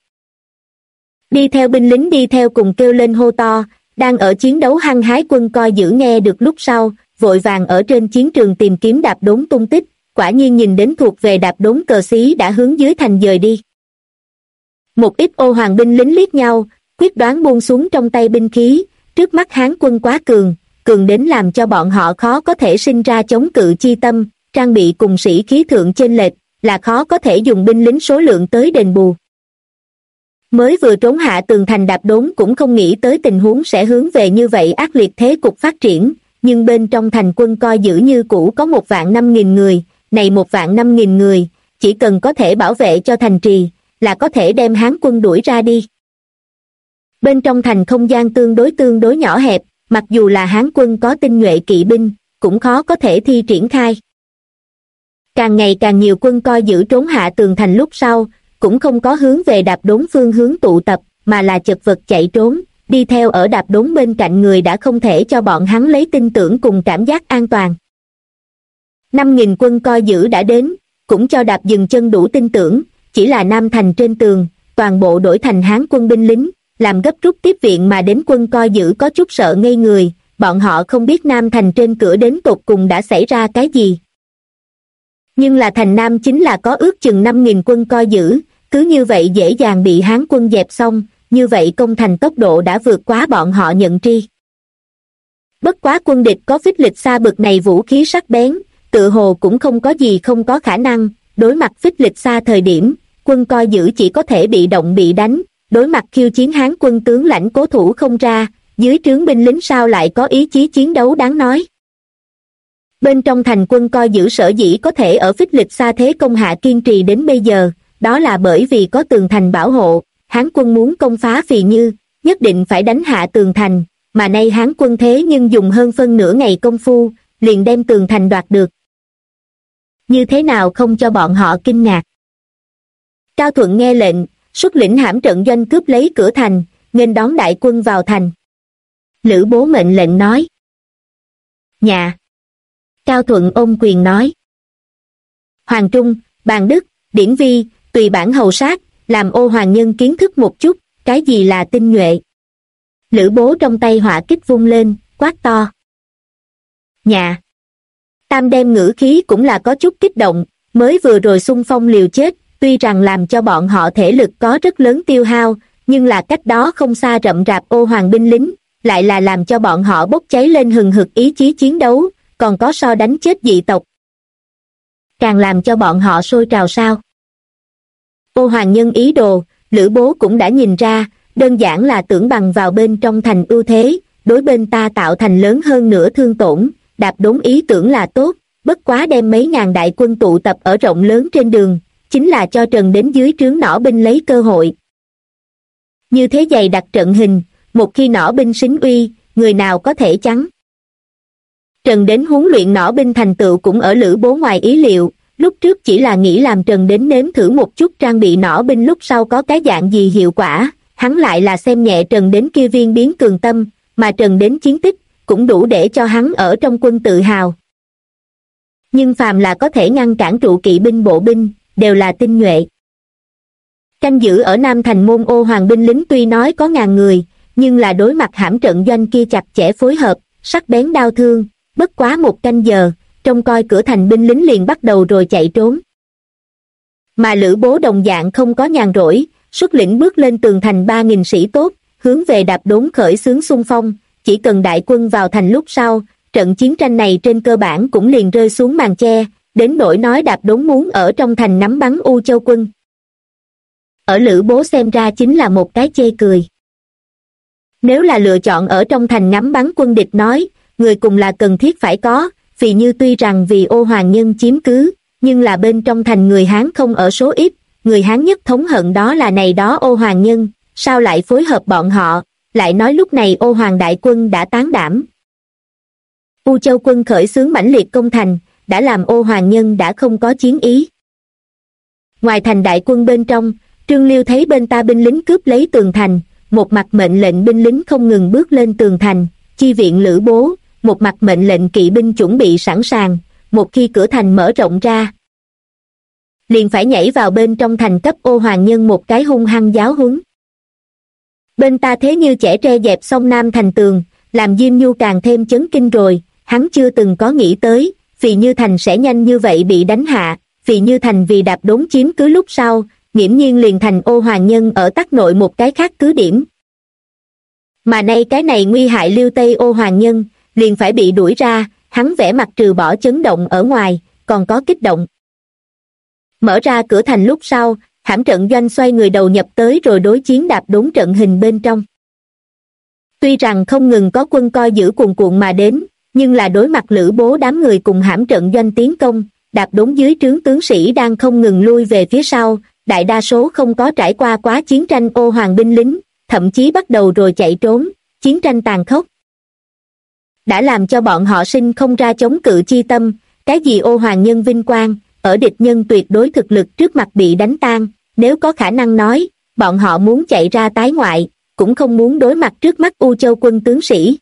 Đi theo binh lính đi theo cùng kêu lên hô to, đang ở chiến đấu hăng hái quân coi giữ nghe được lúc sau, vội vàng ở trên chiến trường tìm kiếm Đạp Đốn tung tích, quả nhiên nhìn đến thuộc về Đạp Đốn cờ xí đã hướng dưới thành dời đi. Một ít ô hoàng binh lính liếc nhau, quyết đoán buông xuống trong tay binh khí, trước mắt Hán quân quá cường, cường đến làm cho bọn họ khó có thể sinh ra chống cự chi tâm, trang bị cùng sĩ khí thượng chênh lệch, là khó có thể dùng binh lính số lượng tới đền bù. Mới vừa trốn hạ tường thành Đạp Đốn cũng không nghĩ tới tình huống sẽ hướng về như vậy ác liệt thế cục phát triển, nhưng bên trong thành quân coi giữ như cũ có 1.500.000 người, này 1.500.000 người, chỉ cần có thể bảo vệ cho thành trì, là có thể đem Hán quân đuổi ra đi. Bên trong thành không gian tương đối nhỏ hẹp, mặc dù là Hán quân có tinh nhuệ kỵ binh, cũng khó có thể thi triển khai. Càng ngày càng nhiều quân coi giữ trốn hạ tường thành lúc sau, cũng không có hướng về Đạp Đốn phương hướng tụ tập, mà là chật vật chạy trốn, đi theo ở Đạp Đốn bên cạnh người đã không thể cho bọn hắn lấy tin tưởng cùng cảm giác an toàn. 5.000 quân coi giữ đã đến, cũng cho Đạp dừng chân đủ tin tưởng, chỉ là Nam thành trên tường, toàn bộ đổi thành Hán quân binh lính, làm gấp rút tiếp viện mà đến quân coi giữ có chút sợ ngây người, bọn họ không biết Nam thành trên cửa đến tột cùng đã xảy ra cái gì. Nhưng là thành Nam chính là có ước chừng 5.000 quân coi giữ, cứ như vậy dễ dàng bị Hán quân dẹp xong, như vậy công thành tốc độ đã vượt quá bọn họ nhận tri. Bất quá quân địch có phích lịch xa bực này vũ khí sắc bén, tự hồ cũng không có gì không có khả năng, đối mặt phích lịch xa thời điểm, quân coi giữ chỉ có thể bị động bị đánh, đối mặt khiêu chiến Hán quân tướng lãnh cố thủ không ra, dưới trướng binh lính sao lại có ý chí chiến đấu đáng nói. Bên trong thành quân coi giữ sở dĩ có thể ở phích lịch xa thế công hạ kiên trì đến bây giờ, đó là bởi vì có tường thành bảo hộ, Hán quân muốn công phá Phì Như, nhất định phải đánh hạ tường thành, mà nay Hán quân thế nhưng dùng hơn phân nửa ngày công phu, liền đem tường thành đoạt được. Như thế nào không cho bọn họ kinh ngạc. Cao Thuận nghe lệnh, xuất lĩnh hãm trận doanh cướp lấy cửa thành, nghênh đón đại quân vào thành. Lữ Bố mệnh lệnh nói. Nhà. Cao Thuận ôm quyền nói. Hoàng Trung, Bàn Đức, Điển Vi, tùy bản hầu sát, làm Ô Hoàng Nhân kiến thức một chút, cái gì là tinh nhuệ. Lữ Bố trong tay họa kích vung lên, quát to. Nhà. Tam đem ngữ khí cũng là có chút kích động, mới vừa rồi xung phong liều chết, tuy rằng làm cho bọn họ thể lực có rất lớn tiêu hao, nhưng là cách đó không xa rậm rạp Ô Hoàng binh lính, lại là làm cho bọn họ bốc cháy lên hừng hực ý chí chiến đấu, còn có so đánh chết dị tộc. Càng làm cho bọn họ sôi trào sao. Ô Hoàng Nhân ý đồ, Lữ Bố cũng đã nhìn ra, đơn giản là tưởng bằng vào bên trong thành ưu thế, đối bên ta tạo thành lớn hơn nửa thương tổn, Đạp Đốn ý tưởng là tốt, bất quá đem mấy ngàn đại quân tụ tập ở rộng lớn trên đường, chính là cho Trần đến dưới trướng nỏ binh lấy cơ hội. Như thế dày đặt trận hình, một khi nỏ binh xính uy, người nào có thể chắn. Trần đến huấn luyện nỏ binh thành tựu cũng ở Lữ Bố ngoài ý liệu, lúc trước chỉ là nghĩ làm Trần đến nếm thử một chút trang bị nỏ binh lúc sau có cái dạng gì hiệu quả, hắn lại là xem nhẹ Trần đến kia viên biến cường tâm, mà Trần đến chiến tích, cũng đủ để cho hắn ở trong quân tự hào. Nhưng phàm là có thể ngăn cản trụ kỵ binh bộ binh, đều là tinh nhuệ. Canh giữ ở Nam thành môn Ô Hoàng binh lính tuy nói có ngàn người, nhưng là đối mặt hãm trận doanh kia chặt chẽ phối hợp, sắc bén đao thương, bất quá một canh giờ, trông coi cửa thành binh lính liền bắt đầu rồi chạy trốn. Mà Lữ Bố đồng dạng không có nhàn rỗi, xuất lĩnh bước lên tường thành 3.000 sĩ tốt, hướng về Đạp Đốn khởi xướng xung phong, chỉ cần đại quân vào thành lúc sau, trận chiến tranh này trên cơ bản cũng liền rơi xuống màn che, đến nỗi nói Đạp Đốn muốn ở trong thành nắm bắn U Châu quân. Ở Lữ Bố xem ra chính là một cái chê cười. Nếu là lựa chọn ở trong thành ngắm bắn quân địch nói, người cùng là cần thiết phải có, Phì Như tuy rằng vì Ô Hoàng Nhân chiếm cứ, nhưng là bên trong thành người Hán không ở số ít, người Hán nhất thống hận đó là này đó Ô Hoàng Nhân, sao lại phối hợp bọn họ, lại nói lúc này Ô Hoàng đại quân đã tán đảm. U Châu quân khởi xướng mãnh liệt công thành, đã làm Ô Hoàng Nhân đã không có chiến ý. Ngoài thành đại quân bên trong, Trương Liêu thấy bên ta binh lính cướp lấy tường thành, một mặt mệnh lệnh binh lính không ngừng bước lên tường thành, chi viện Lữ Bố, một mặt mệnh lệnh kỵ binh chuẩn bị sẵn sàng, một khi cửa thành mở rộng ra, liền phải nhảy vào bên trong thành cấp Ô Hoàng Nhân một cái hung hăng giáo huấn. Bên ta thế như chẻ tre dẹp xong Nam thành tường, làm Diêm Nhu càng thêm chấn kinh rồi, hắn chưa từng có nghĩ tới, Phì Như thành sẽ nhanh như vậy bị đánh hạ, Phì Như thành vì Đạp Đốn chiếm cứ lúc sau, nghiễm nhiên liền thành Ô Hoàng Nhân ở Tắc Nội một cái khác cứ điểm. Mà nay cái này nguy hại Liêu Tây Ô Hoàng Nhân, liền phải bị đuổi ra, hắn vẻ mặt trừ bỏ chấn động ở ngoài, còn có kích động. Mở ra cửa thành lúc sau, hãm trận doanh xoay người đầu nhập tới rồi đối chiến Đạp Đốn trận hình bên trong. Tuy rằng không ngừng có quân coi giữ cuồn cuộn mà đến, nhưng là đối mặt Lữ Bố đám người cùng hãm trận doanh tiến công, Đạp Đốn dưới trướng tướng sĩ đang không ngừng lui về phía sau, đại đa số không có trải qua quá chiến tranh Ô Hoàng binh lính, thậm chí bắt đầu rồi chạy trốn, chiến tranh tàn khốc đã làm cho bọn họ sinh không ra chống cự chi tâm, cái gì Ô Hoàng Nhân vinh quang, ở địch nhân tuyệt đối thực lực trước mặt bị đánh tan, nếu có khả năng nói, bọn họ muốn chạy ra tái ngoại, cũng không muốn đối mặt trước mắt U Châu quân tướng sĩ.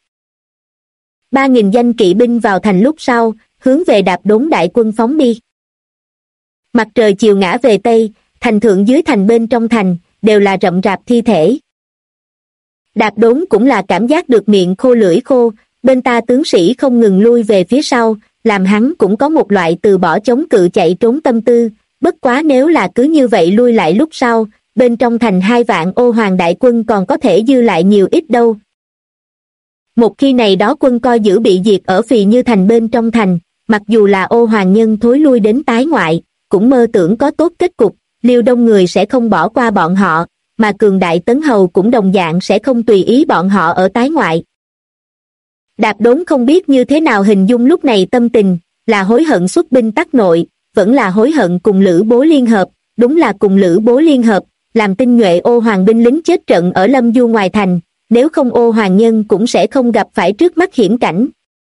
3.000 danh kỵ binh vào thành lúc sau, hướng về Đạp Đốn đại quân phóng đi. Mặt trời chiều ngã về Tây, thành thượng dưới thành bên trong thành, đều là rậm rạp thi thể. Đạp Đốn cũng là cảm giác được miệng khô lưỡi khô, bên ta tướng sĩ không ngừng lui về phía sau, làm hắn cũng có một loại từ bỏ chống cự chạy trốn tâm tư, bất quá nếu là cứ như vậy lui lại lúc sau, bên trong thành 2 vạn Ô Hoàng đại quân còn có thể dư lại nhiều ít đâu. Một khi này đó quân coi giữ bị diệt ở Phì Như thành bên trong thành, mặc dù là Ô Hoàng nhân thối lui đến tái ngoại, cũng mơ tưởng có tốt kết cục, Liêu Đông người sẽ không bỏ qua bọn họ, mà cường đại Tấn Hầu cũng đồng dạng sẽ không tùy ý bọn họ ở tái ngoại. Đạp Đốn không biết như thế nào hình dung lúc này tâm tình, là hối hận xuất binh Tắc Nội, vẫn là hối hận cùng Lữ Bố liên hợp, đúng là cùng Lữ Bố liên hợp, làm tinh nhuệ Ô Hoàng binh lính chết trận ở Lâm Du ngoài thành, nếu không Ô Hoàng nhân cũng sẽ không gặp phải trước mắt hiểm cảnh.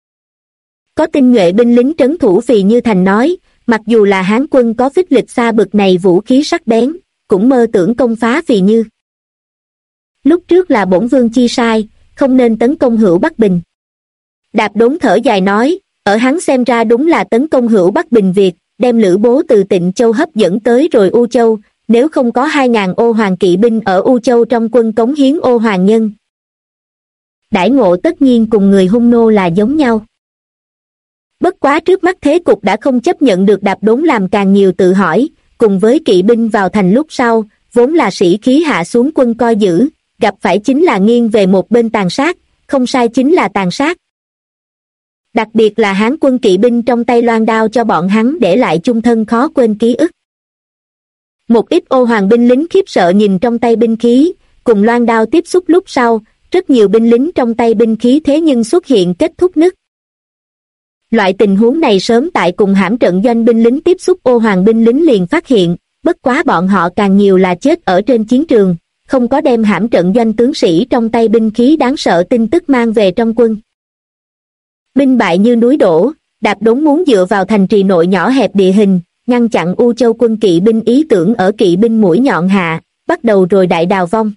Có tinh nhuệ binh lính trấn thủ Phì Như thành nói, mặc dù là Hán quân có phích lịch xa bực này vũ khí sắc bén, cũng mơ tưởng công phá Phì Như. Lúc trước là bổn vương chi sai, không nên tấn công Hữu Bắc Bình. Đạp Đốn thở dài nói, ở hắn xem ra đúng là tấn công Hữu Bắc Bình việc, đem Lữ Bố từ Tịnh Châu hấp dẫn tới rồi U Châu, nếu không có 2.000 Ô Hoàng kỵ binh ở U Châu trong quân cống hiến Ô Hoàng nhân. Đãi ngộ tất nhiên cùng người hung nô là giống nhau. Bất quá trước mắt thế cục đã không chấp nhận được. Đạp Đốn làm càng nhiều tự hỏi, cùng với kỵ binh vào thành lúc sau, vốn là sĩ khí hạ xuống quân coi giữ, gặp phải chính là nghiêng về một bên tàn sát, không sai chính là tàn sát. Đặc biệt là Hán quân kỵ binh trong tay loan đao cho bọn hắn để lại chung thân khó quên ký ức. Một ít Ô Hoàng binh lính khiếp sợ nhìn trong tay binh khí, cùng loan đao tiếp xúc lúc sau, rất nhiều binh lính trong tay binh khí thế nhưng xuất hiện kết thúc nứt. Loại tình huống này sớm tại cùng hãm trận doanh binh lính tiếp xúc Ô Hoàng binh lính liền phát hiện, bất quá bọn họ càng nhiều là chết ở trên chiến trường, không có đem hãm trận doanh tướng sĩ trong tay binh khí đáng sợ tin tức mang về trong quân. Binh bại như núi đổ, Đạp Đốn muốn dựa vào thành trì nội nhỏ hẹp địa hình, ngăn chặn U Châu quân kỵ binh ý tưởng ở kỵ binh mũi nhọn hạ, bắt đầu rồi đại đào vong.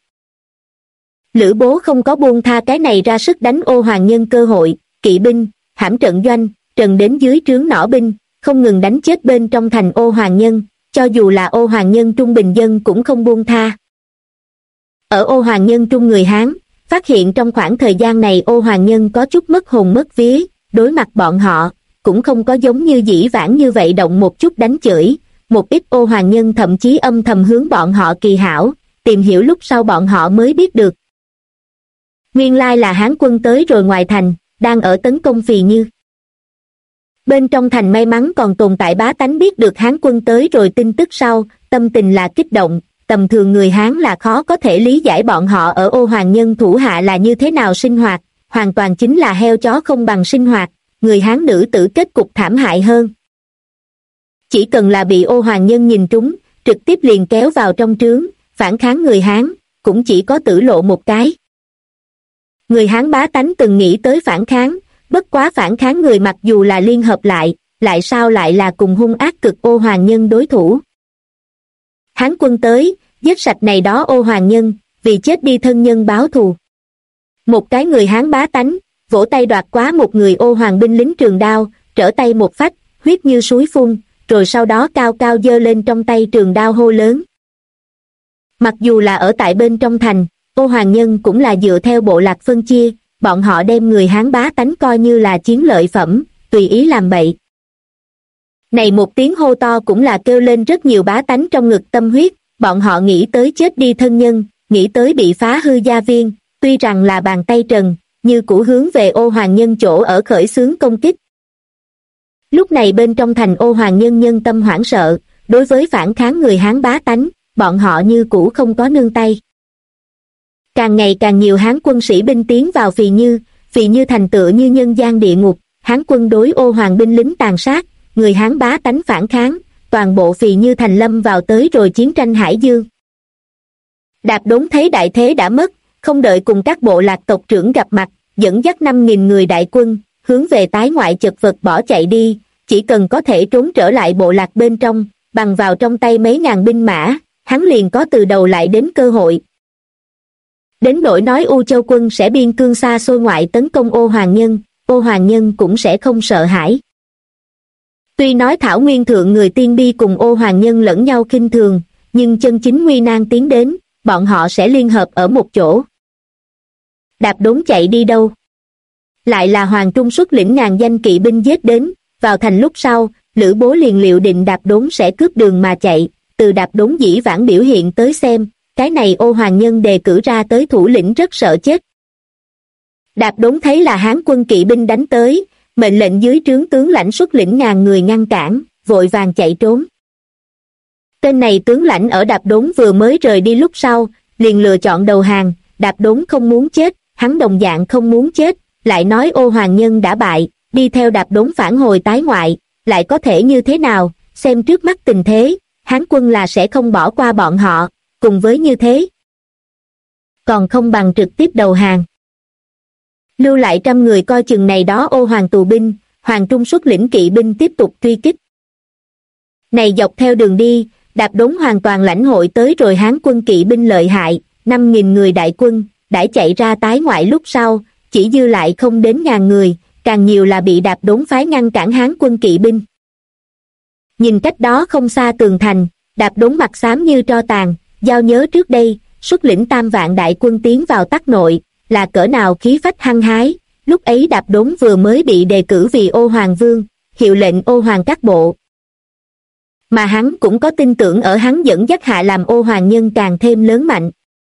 Lữ Bố không có buông tha cái này ra sức đánh Ô Hoàng nhân cơ hội, kỵ binh, hãm trận doanh, trần đến dưới trướng nỏ binh, không ngừng đánh chết bên trong thành Ô Hoàng nhân, cho dù là Ô Hoàng nhân trung bình dân cũng không buông tha. Ở Ô Hoàng nhân trung người Hán, phát hiện trong khoảng thời gian này Ô Hoàng nhân có chút mất hồn mất vía, đối mặt bọn họ, cũng không có giống như dĩ vãng như vậy động một chút đánh chửi, một ít Ô Hoàng nhân thậm chí âm thầm hướng bọn họ kỳ hảo, tìm hiểu lúc sau bọn họ mới biết được. Nguyên lai là Hán quân tới rồi ngoài thành, đang ở tấn công Phì Như. Bên trong thành may mắn còn tồn tại bá tánh biết được Hán quân tới rồi tin tức sau, tâm tình là kích động, tầm thường người Hán là khó có thể lý giải bọn họ ở Ô Hoàng nhân thủ hạ là như thế nào sinh hoạt, hoàn toàn chính là heo chó không bằng sinh hoạt, người Hán nữ tử kết cục thảm hại hơn. Chỉ cần là bị Ô Hoàng nhân nhìn trúng, trực tiếp liền kéo vào trong trướng, phản kháng người Hán, cũng chỉ có Tử Lộ một cái. Người Hán bá tánh từng nghĩ tới phản kháng, bất quá phản kháng người mặc dù là liên hợp lại sao lại là cùng hung ác cực Ô Hoàng nhân đối thủ. Hán quân tới, giết sạch này đó Ô Hoàng nhân, vì chết đi thân nhân báo thù. Một cái người Hán bá tánh, vỗ tay đoạt quá một người Ô Hoàng binh lính trường đao, trở tay một phách, huyết như suối phun, rồi sau đó cao cao giơ lên trong tay trường đao hô lớn. Mặc dù là ở tại bên trong thành, Ô Hoàng nhân cũng là dựa theo bộ lạc phân chia, bọn họ đem người Hán bá tánh coi như là chiến lợi phẩm, tùy ý làm bậy. Này một tiếng hô to cũng là kêu lên rất nhiều bá tánh trong ngực tâm huyết, bọn họ nghĩ tới chết đi thân nhân, nghĩ tới bị phá hư gia viên, tuy rằng là bàn tay trần, như cũ hướng về Ô Hoàng nhân chỗ ở khởi xướng công kích. Lúc này bên trong thành Ô Hoàng nhân nhân tâm hoảng sợ, đối với phản kháng người Hán bá tánh, bọn họ như cũ không có nương tay. Càng ngày càng nhiều Hán quân sĩ binh tiến vào Phì Như thành tựa như nhân gian địa ngục, Hán quân đối Ô Hoàng binh lính tàn sát, người Hán bá tánh phản kháng, toàn bộ Phì Như thành lâm vào tới rồi chiến tranh hải dương. Đạp Đốn thấy đại thế đã mất, không đợi cùng các bộ lạc tộc trưởng gặp mặt, dẫn dắt 5.000 người đại quân, hướng về tái ngoại chật vật bỏ chạy đi, chỉ cần có thể trốn trở lại bộ lạc bên trong, bằng vào trong tay mấy ngàn binh mã, hắn liền có từ đầu lại đến cơ hội. Đến nỗi nói U Châu quân sẽ biên cương xa xôi ngoại tấn công Ô Hoàng Nhân cũng sẽ không sợ hãi. Tuy nói Thảo Nguyên Thượng người Tiên Bi cùng Ô Hoàng Nhân lẫn nhau khinh thường, nhưng chân chính nguy nan tiến đến, bọn họ sẽ liên hợp ở một chỗ. Đạp Đốn chạy đi đâu? Lại là Hoàng Trung xuất lĩnh ngàn danh kỵ binh giết đến, vào thành lúc sau, Lữ Bố liền liệu định Đạp Đốn sẽ cướp đường mà chạy, từ Đạp Đốn dĩ vãng biểu hiện tới xem, cái này Ô Hoàng Nhân đề cử ra tới thủ lĩnh rất sợ chết. Đạp Đốn thấy là Hán quân kỵ binh đánh tới, mệnh lệnh dưới trướng tướng lãnh xuất lĩnh ngàn người ngăn cản, vội vàng chạy trốn. Tên này tướng lãnh ở Đạp Đốn vừa mới rời đi lúc sau, liền lựa chọn đầu hàng, Đạp Đốn không muốn chết, hắn đồng dạng không muốn chết, lại nói Ô Hoàng Nhân đã bại, đi theo Đạp Đốn phản hồi tái ngoại, lại có thể như thế nào, xem trước mắt tình thế, Hán quân là sẽ không bỏ qua bọn họ, cùng với như thế. Còn không bằng trực tiếp đầu hàng. Lưu lại 100 người coi chừng này đó Ô Hoàng tù binh, Hoàng Trung xuất lĩnh kỵ binh tiếp tục truy kích. Này dọc theo đường đi, Đạp Đốn hoàn toàn lãnh hội tới rồi Hán quân kỵ binh lợi hại, 5.000 người đại quân, đã chạy ra tái ngoại lúc sau, chỉ dư lại không đến 1000 người, càng nhiều là bị Đạp Đốn phái ngăn cản Hán quân kỵ binh. Nhìn cách đó không xa tường thành, Đạp Đốn mặt xám như tro tàn, giao nhớ trước đây, xuất lĩnh 3 vạn đại quân tiến vào Tắc Nội, là cỡ nào khí phách hăng hái, lúc ấy Đạp Đốn vừa mới bị đề cử vì Ô Hoàng Vương, hiệu lệnh Ô Hoàng các bộ. Mà hắn cũng có tin tưởng ở hắn dẫn dắt hạ làm Ô Hoàng Nhân càng thêm lớn mạnh.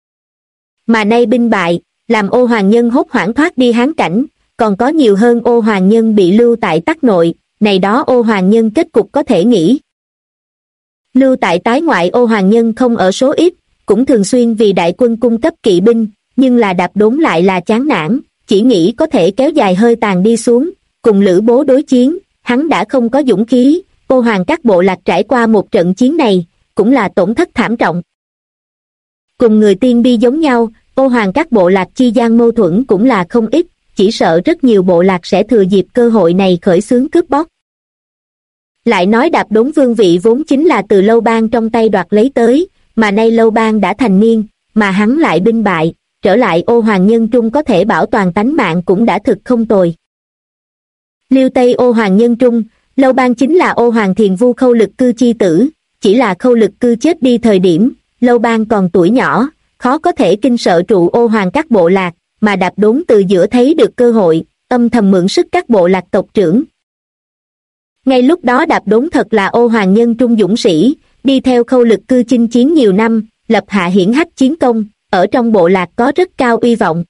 Mà nay binh bại, làm Ô Hoàng Nhân hốt hoảng thoát đi Hán cảnh, còn có nhiều hơn Ô Hoàng Nhân bị lưu tại Tắc Nội, này đó Ô Hoàng Nhân kết cục có thể nghĩ. Lưu tại tái ngoại Ô Hoàng Nhân không ở số ít, cũng thường xuyên vì đại quân cung cấp kỵ binh, nhưng là Đạp Đốn lại là chán nản, chỉ nghĩ có thể kéo dài hơi tàn đi xuống, cùng Lữ Bố đối chiến, hắn đã không có dũng khí, Ô Hoàng các bộ lạc trải qua một trận chiến này, cũng là tổn thất thảm trọng. Cùng người Tiên Bi giống nhau, Ô Hoàng các bộ lạc chi gian mâu thuẫn cũng là không ít, chỉ sợ rất nhiều bộ lạc sẽ thừa dịp cơ hội này khởi xướng cướp bóc. Lại nói Đạp Đốn vương vị vốn chính là từ Lâu Bang trong tay đoạt lấy tới, mà nay Lâu Bang đã thành niên, mà hắn lại binh bại, trở lại Ô Hoàng Nhân Trung có thể bảo toàn tánh mạng cũng đã thực không tồi. Liêu Tây Ô Hoàng Nhân Trung, Lâu Bang chính là Ô Hoàng Thiền Vu Khâu Lực Cư chi tử, chỉ là Khâu Lực Cư chết đi thời điểm, Lâu Bang còn tuổi nhỏ, khó có thể kinh sợ trụ Ô Hoàng các bộ lạc, mà Đạp Đốn từ giữa thấy được cơ hội, âm thầm mượn sức các bộ lạc tộc trưởng. Ngay lúc đó Đạp Đốn thật là Ô Hoàng Nhân Trung dũng sĩ, đi theo Khâu Lực Cư chinh chiến nhiều năm, lập hạ hiển hách chiến công, ở trong bộ lạc có rất cao uy vọng.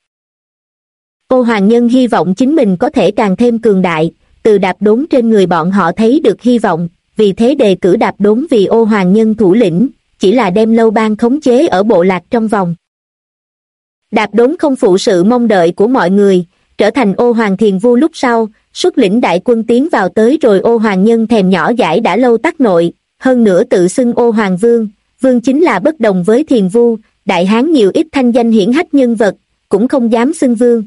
Ô Hoàng Nhân hy vọng chính mình có thể càng thêm cường đại, từ Đạp Đốn trên người bọn họ thấy được hy vọng, vì thế đề cử Đạp Đốn vì Ô Hoàng Nhân thủ lĩnh, chỉ là đem Lâu Bang khống chế ở bộ lạc trong vòng. Đạp Đốn không phụ sự mong đợi của mọi người, trở thành Ô Hoàng Thiền Vu lúc sau, xuất lĩnh đại quân tiến vào tới rồi Ô Hoàng Nhân thèm nhỏ dãi đã lâu Tắc Nội, hơn nữa tự xưng Ô Hoàng Vương, vương chính là bất đồng với Thiền Vu, đại hán nhiều ít thanh danh hiển hách nhân vật, cũng không dám xưng vương.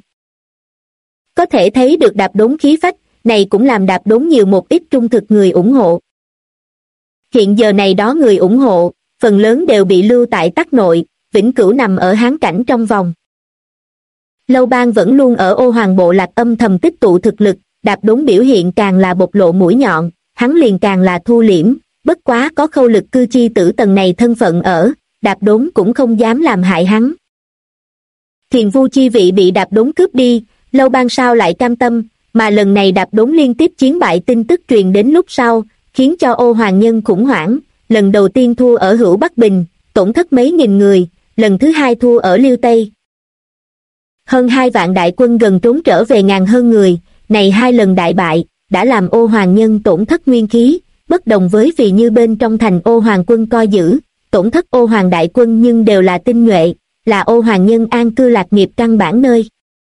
Có thể thấy được Đạp Đốn khí phách, này cũng làm Đạp Đốn nhiều một ít trung thực người ủng hộ. Hiện giờ này đó người ủng hộ, phần lớn đều bị lưu tại Tắc Nội, vĩnh cửu nằm ở Hán cảnh trong vòng. Lâu Bang vẫn luôn ở Ô Hoàng bộ lạc âm thầm tích tụ thực lực, Đạp Đốn biểu hiện càng là bộc lộ mũi nhọn, hắn liền càng là thu liễm, bất quá có Khâu Lực Cư chi tử tầng này thân phận ở, Đạp Đốn cũng không dám làm hại hắn. Thiền Vu chi vị bị Đạp Đốn cướp đi, Lâu Bang sao lại cam tâm, mà lần này Đạp Đốn liên tiếp chiến bại tin tức truyền đến lúc sau, khiến cho Ô Hoàng Nhân khủng hoảng, lần đầu tiên thua ở Hữu Bắc Bình, tổn thất mấy nghìn người, lần thứ hai thua ở Liêu Tây. Hơn 2 vạn đại quân gần trốn trở về ngàn hơn người, này 2 lần đại bại, đã làm Ô Hoàng Nhân tổn thất nguyên khí, bất đồng với vì như bên trong thành Ô Hoàng quân coi giữ, tổn thất Ô Hoàng đại quân nhưng đều là tinh nhuệ, là Ô Hoàng Nhân an cư lạc nghiệp căn bản nơi.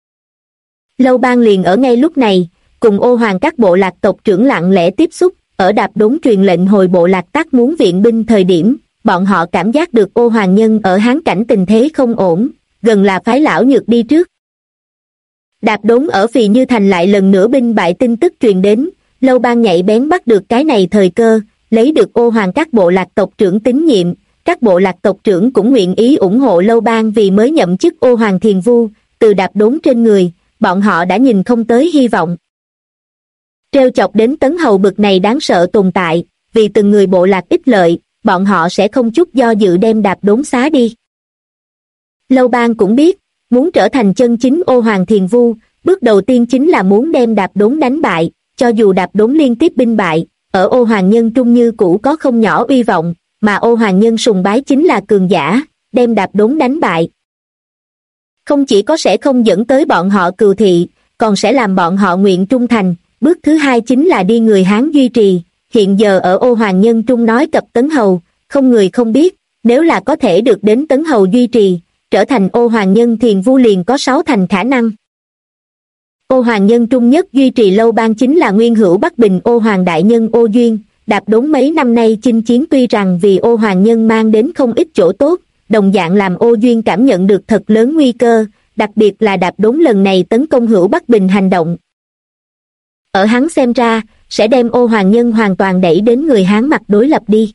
Lâu Bang liền ở ngay lúc này, cùng Ô Hoàng các bộ lạc tộc trưởng lặng lẽ tiếp xúc, ở Đạp Đốn truyền lệnh hồi bộ lạc Tắc muốn viện binh thời điểm, bọn họ cảm giác được Ô Hoàng Nhân ở Hán cảnh tình thế không ổn, gần là phái lão nhược đi trước. Đạp Đốn ở Phì Như Thành lại lần nữa binh bại tin tức truyền đến, Lâu Ban nhạy bén bắt được cái này thời cơ, lấy được Ô Hoàng các bộ lạc tộc trưởng tín nhiệm, các bộ lạc tộc trưởng cũng nguyện ý ủng hộ Lâu Ban vì mới nhậm chức Ô Hoàng Thiền Vu, từ đạp đốn trên người, bọn họ đã nhìn không tới hy vọng. Trêu chọc đến Tấn Hầu bực này đáng sợ tồn tại, vì từng người bộ lạc ích lợi, bọn họ sẽ không chút do dự đem đạp đốn xá đi. Lâu Ban cũng biết, muốn trở thành chân chính Ô Hoàng Thiền Vu, bước đầu tiên chính là muốn đem đạp đốn đánh bại, cho dù đạp đốn liên tiếp binh bại, ở Ô Hoàng Nhân Trung như cũ có không nhỏ uy vọng, mà Ô Hoàng Nhân sùng bái chính là cường giả, đem đạp đốn đánh bại. Không chỉ có sẽ không dẫn tới bọn họ cừu thị, còn sẽ làm bọn họ nguyện trung thành. Bước thứ hai chính là đi người Hán duy trì, hiện giờ ở Ô Hoàng Nhân Trung nói cập Tấn Hầu, không người không biết, nếu là có thể được đến Tấn Hầu duy trì, trở thành Ô Hoàng Nhân Thiền Vu liền có 6 thành khả năng. Ô Hoàng Nhân Trung nhất duy trì Lâu Ban chính là nguyên hữu Bắc Bình Ô Hoàng Đại Nhân Ô Duyên, đạp đốn mấy năm nay chinh chiến tuy rằng vì Ô Hoàng Nhân mang đến không ít chỗ tốt, đồng dạng làm Ô Duyên cảm nhận được thật lớn nguy cơ, đặc biệt là đạp đốn lần này tấn công hữu Bắc Bình hành động. Ở hắn xem ra, sẽ đem Ô Hoàng Nhân hoàn toàn đẩy đến người Hán mặt đối lập đi.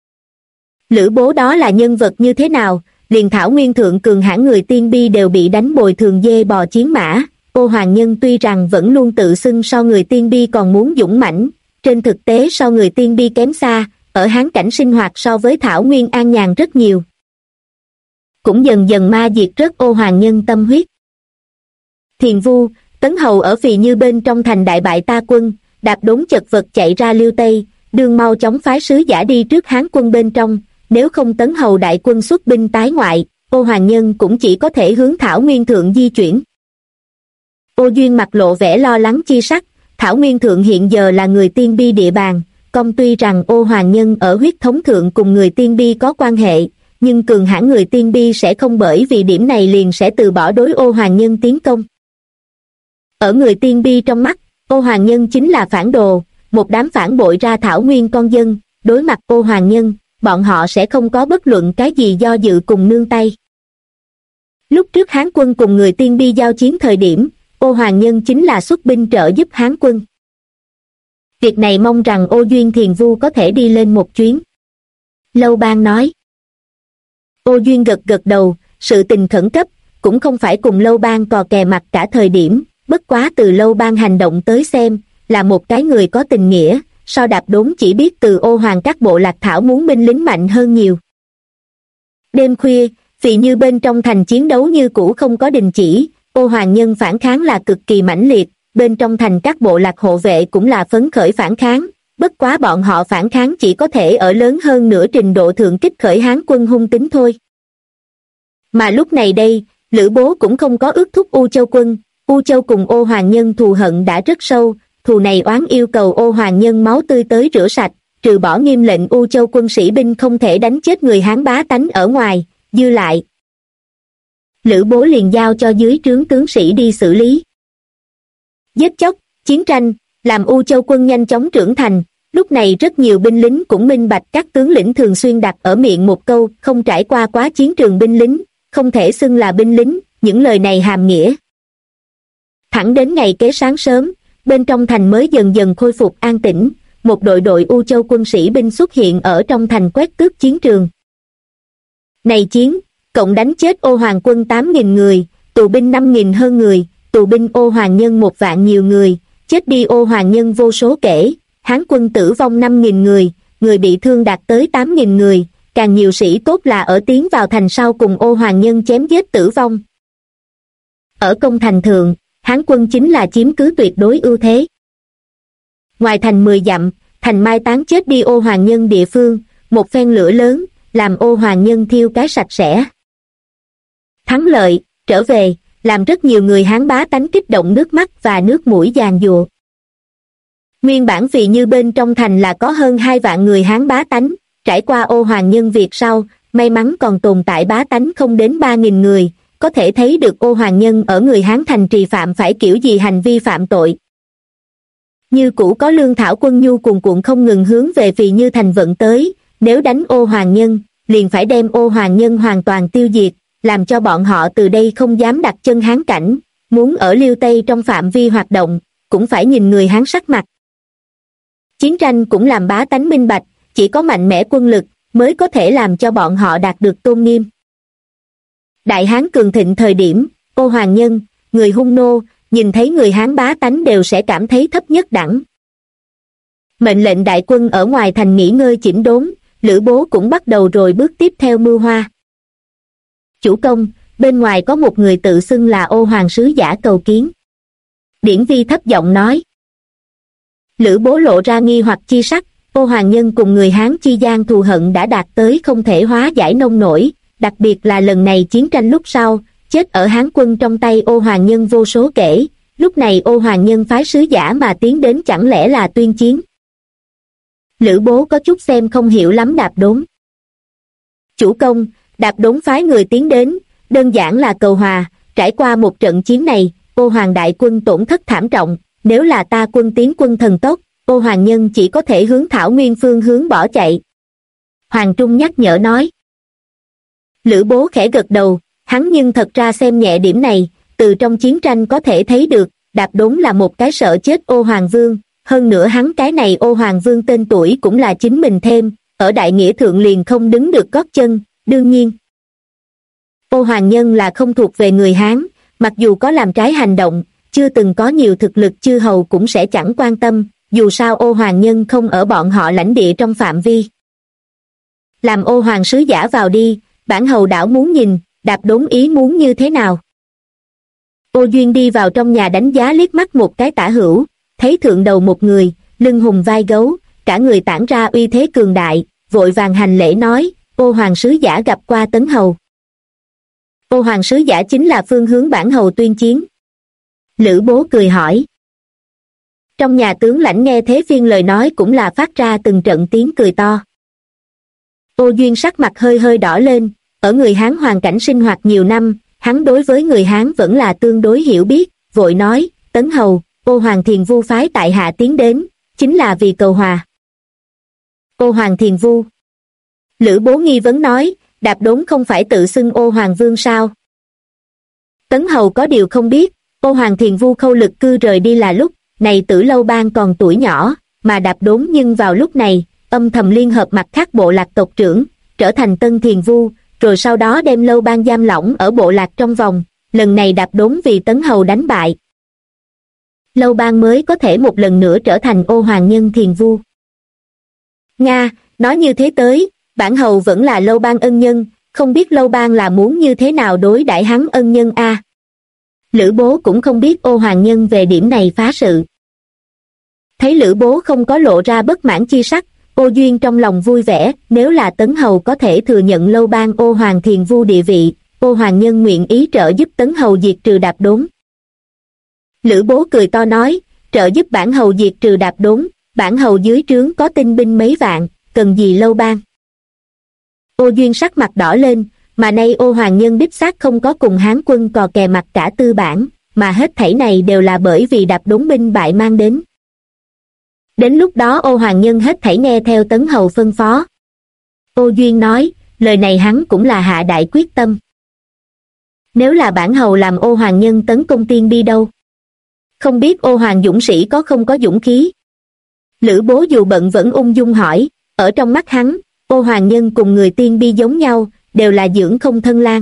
Lữ Bố đó là nhân vật như thế nào, liền Thảo Nguyên thượng cường hãn người Tiên Bi đều bị đánh bồi thường dê bò chiến mã. Ô Hoàng Nhân tuy rằng vẫn luôn tự xưng so người Tiên Bi còn muốn dũng mãnh, trên thực tế so người Tiên Bi kém xa, ở Hán cảnh sinh hoạt so với Thảo Nguyên an nhàn rất nhiều. Cũng dần dần ma diệt rất Ô Hoàng Nhân tâm huyết. Thiền Vu, Tấn Hầu ở Phì Như bên trong thành đại bại ta quân, đạp đốn chật vật chạy ra Liêu Tây, đương mau chóng phái sứ giả đi trước Hán quân bên trong, nếu không Tấn Hầu đại quân xuất binh tái ngoại, Ô Hoàng Nhân cũng chỉ có thể hướng Thảo Nguyên thượng di chuyển. Ô Duyên mặt lộ vẻ lo lắng chi sắc, Thảo Nguyên thượng hiện giờ là người Tiên Bi địa bàn, công tuy rằng Ô Hoàng Nhân ở huyết thống thượng cùng người Tiên Bi có quan hệ, nhưng cường hãn người Tiên Bi sẽ không bởi vì điểm này liền sẽ từ bỏ đối Ô Hoàng Nhân tiến công. Ở người Tiên Bi trong mắt, Ô Hoàng Nhân chính là phản đồ, một đám phản bội ra Thảo Nguyên con dân, đối mặt Ô Hoàng Nhân, bọn họ sẽ không có bất luận cái gì do dự cùng nương tay. Lúc trước Hán quân cùng người Tiên Bi giao chiến thời điểm, Ô Hoàng Nhân chính là xuất binh trợ giúp Hán quân. Việc này mong rằng Ô Duyên Thiền Vu có thể đi lên một chuyến. Lâu Ban nói. Ô Duyên gật gật đầu, sự tình khẩn cấp, cũng không phải cùng Lâu Ban cò kè mặt cả thời điểm, bất quá từ Lâu Ban hành động tới xem, là một cái người có tình nghĩa, so đạp đốn chỉ biết từ Ô Hoàng các bộ lạc thảo muốn binh lính mạnh hơn nhiều. Đêm khuya, vì như bên trong thành chiến đấu như cũ không có đình chỉ, Ô Hoàng Nhân phản kháng là cực kỳ mãnh liệt, bên trong thành các bộ lạc hộ vệ cũng là phấn khởi phản kháng, bất quá bọn họ phản kháng chỉ có thể ở lớn hơn nửa trình độ thượng kích khởi Hán quân hung tính thôi. Mà lúc này đây, Lữ Bố cũng không có ước thúc U Châu quân, U Châu cùng Ô Hoàng Nhân thù hận đã rất sâu, thù này oán yêu cầu Ô Hoàng Nhân máu tươi tới rửa sạch, trừ bỏ nghiêm lệnh U Châu quân sĩ binh không thể đánh chết người Hán bá tánh ở ngoài, dư lại Lữ Bố liền giao cho dưới trướng tướng sĩ đi xử lý. Giết chóc, chiến tranh, làm U Châu quân nhanh chóng trưởng thành, lúc này rất nhiều binh lính cũng minh bạch các tướng lĩnh thường xuyên đặt ở miệng một câu, không trải qua quá chiến trường binh lính, không thể xưng là binh lính, những lời này hàm nghĩa. Thẳng đến ngày kế sáng sớm, bên trong thành mới dần dần khôi phục an tĩnh, một đội U Châu quân sĩ binh xuất hiện ở trong thành quét tước chiến trường. Này chiến, cộng đánh chết Ô Hoàng quân 8.000 người, tù binh 5.000 hơn người, tù binh Ô Hoàng Nhân 1 vạn nhiều người, chết đi Ô Hoàng Nhân vô số kể, Hán quân tử vong 5.000 người, người bị thương đạt tới 8.000 người, càng nhiều sĩ tốt là ở tiến vào thành sau cùng Ô Hoàng Nhân chém giết tử vong. Ở công thành thượng, Hán quân chính là chiếm cứ tuyệt đối ưu thế. Ngoài thành 10 dặm, thành mai táng chết đi Ô Hoàng Nhân địa phương, một phen lửa lớn, làm Ô Hoàng Nhân thiêu cái sạch sẽ. Thắng lợi, trở về, làm rất nhiều người Hán bá tánh kích động nước mắt và nước mũi giàn giụa. Nguyên bản vì như bên trong thành là có hơn 2 vạn người Hán bá tánh, trải qua Ô Hoàng Nhân việc sau, may mắn còn tồn tại bá tánh không đến 3.000 người, có thể thấy được Ô Hoàng Nhân ở người Hán thành trì phạm phải kiểu gì hành vi phạm tội. Như cũ có lương thảo quân nhu cuồn cuộn không ngừng hướng về vì như thành vận tới, nếu đánh Ô Hoàng Nhân, liền phải đem Ô Hoàng Nhân hoàn toàn tiêu diệt, làm cho bọn họ từ đây không dám đặt chân Hán cảnh, muốn ở Liêu Tây trong phạm vi hoạt động, cũng phải nhìn người Hán sắc mặt. Chiến tranh cũng làm bá tánh minh bạch, chỉ có mạnh mẽ quân lực mới có thể làm cho bọn họ đạt được tôn nghiêm. Đại Hán cường thịnh thời điểm, Ô Hoàng Nhân, người Hung nô, nhìn thấy người Hán bá tánh đều sẽ cảm thấy thấp nhất đẳng. Mệnh lệnh đại quân ở ngoài thành nghỉ ngơi chỉnh đốn, Lữ Bố cũng bắt đầu rồi bước tiếp theo mưu hoa. Chủ công, bên ngoài có một người tự xưng là Ô Hoàng sứ giả cầu kiến. Điển Vi thấp giọng nói. Lữ Bố lộ ra nghi hoặc chi sắc, Ô Hoàng Nhân cùng người Hán chi gian thù hận đã đạt tới không thể hóa giải nông nổi, đặc biệt là lần này chiến tranh lúc sau, chết ở Hán quân trong tay Ô Hoàng Nhân vô số kể, lúc này Ô Hoàng Nhân phái sứ giả mà tiến đến chẳng lẽ là tuyên chiến. Lữ Bố có chút xem không hiểu lắm Đạp Đốn. Chủ công, Đạp Đốn phái người tiến đến, đơn giản là cầu hòa, trải qua một trận chiến này, Ô Hoàng đại quân tổn thất thảm trọng, nếu là ta quân tiến quân thần tốc, Ô Hoàng Nhân chỉ có thể hướng Thảo Nguyên phương hướng bỏ chạy. Hoàng Trung nhắc nhở nói. Lữ Bố khẽ gật đầu, hắn nhưng thật ra xem nhẹ điểm này, từ trong chiến tranh có thể thấy được, Đạp Đốn là một cái sợ chết Ô Hoàng Vương, hơn nữa hắn cái này Ô Hoàng Vương tên tuổi cũng là chính mình thêm, ở đại nghĩa thượng liền không đứng được gót chân, đương nhiên. Ô Hoàng Nhân là không thuộc về người Hán, mặc dù có làm trái hành động, chưa từng có nhiều thực lực chư hầu cũng sẽ chẳng quan tâm, dù sao Ô Hoàng Nhân không ở bọn họ lãnh địa trong phạm vi. Làm Ô Hoàng sứ giả vào đi, bản hầu đảo muốn nhìn, Đạp Đốn ý muốn như thế nào. Ô Duyên đi vào trong nhà đánh giá liếc mắt một cái tả hữu, thấy thượng đầu một người, lưng hùng vai gấu, cả người tản ra uy thế cường đại, vội vàng hành lễ nói, Ô Hoàng sứ giả gặp qua Tấn hầu. Ô Hoàng sứ giả chính là phương hướng bản hầu tuyên chiến. Lữ Bố cười hỏi. Trong nhà tướng lãnh nghe thế phiên lời nói cũng là phát ra từng trận tiếng cười to. Ô Duyên sắc mặt hơi hơi đỏ lên, ở người Hán hoàn cảnh sinh hoạt nhiều năm, hắn đối với người Hán vẫn là tương đối hiểu biết, vội nói, Tấn hầu, Ô Hoàng Thiền Vu phái tại hạ tiến đến, chính là vì cầu hòa. Ô Hoàng Thiền Vu. Lữ Bố nghi vấn nói, Đạp Đốn không phải tự xưng Ô Hoàng Vương sao? Tấn hầu có điều không biết, Ô Hoàng Thiền Vu khâu lực cư rời đi là lúc này Tử Lâu Bang còn tuổi nhỏ, mà Đạp Đốn nhưng vào lúc này âm thầm liên hợp mặt khác bộ lạc tộc trưởng, trở thành Tân Thiền Vu, rồi sau đó đem Lâu Bang giam lỏng ở bộ lạc trong vòng, lần này Đạp Đốn vì Tấn hầu đánh bại. Lâu Bang mới có thể một lần nữa trở thành Ô Hoàng Nhân Thiền Vu. Nga, nói như thế tới, bản hầu vẫn là Lâu Bang ân nhân, không biết Lâu Bang là muốn như thế nào đối đãi hắn ân nhân a. Lữ Bố cũng không biết Ô Hoàng Nhân về điểm này phá sự. Thấy Lữ Bố không có lộ ra bất mãn chi sắc, Ô Duyên trong lòng vui vẻ, nếu là Tấn hầu có thể thừa nhận Lâu Bang Ô Hoàng Thiền Vu địa vị, Ô Hoàng Nhân nguyện ý trợ giúp Tấn hầu diệt trừ Đạp Đốn. Lữ Bố cười to nói, trợ giúp bản hầu diệt trừ Đạp Đốn, bản hầu dưới trướng có tinh binh mấy vạn, cần gì Lâu Bang. Ô Duyên sắc mặt đỏ lên, mà nay Ô Hoàng Nhân đích xác không có cùng Hán quân cò kè mặt cả tư bản, mà hết thảy này đều là bởi vì Đạp Đốn binh bại mang đến. Đến lúc đó Ô Hoàng Nhân hết thảy nghe theo Tấn hầu phân phó. Ô Duyên nói, lời này hắn cũng là hạ đại quyết tâm. Nếu là bản hầu làm Ô Hoàng Nhân tấn công Tiên Bi đâu? Không biết Ô Hoàng dũng sĩ có không có dũng khí? Lữ Bố dù bận vẫn ung dung hỏi, ở trong mắt hắn, Ô Hoàng Nhân cùng người Tiên Bi giống nhau, đều là dưỡng không thân lang.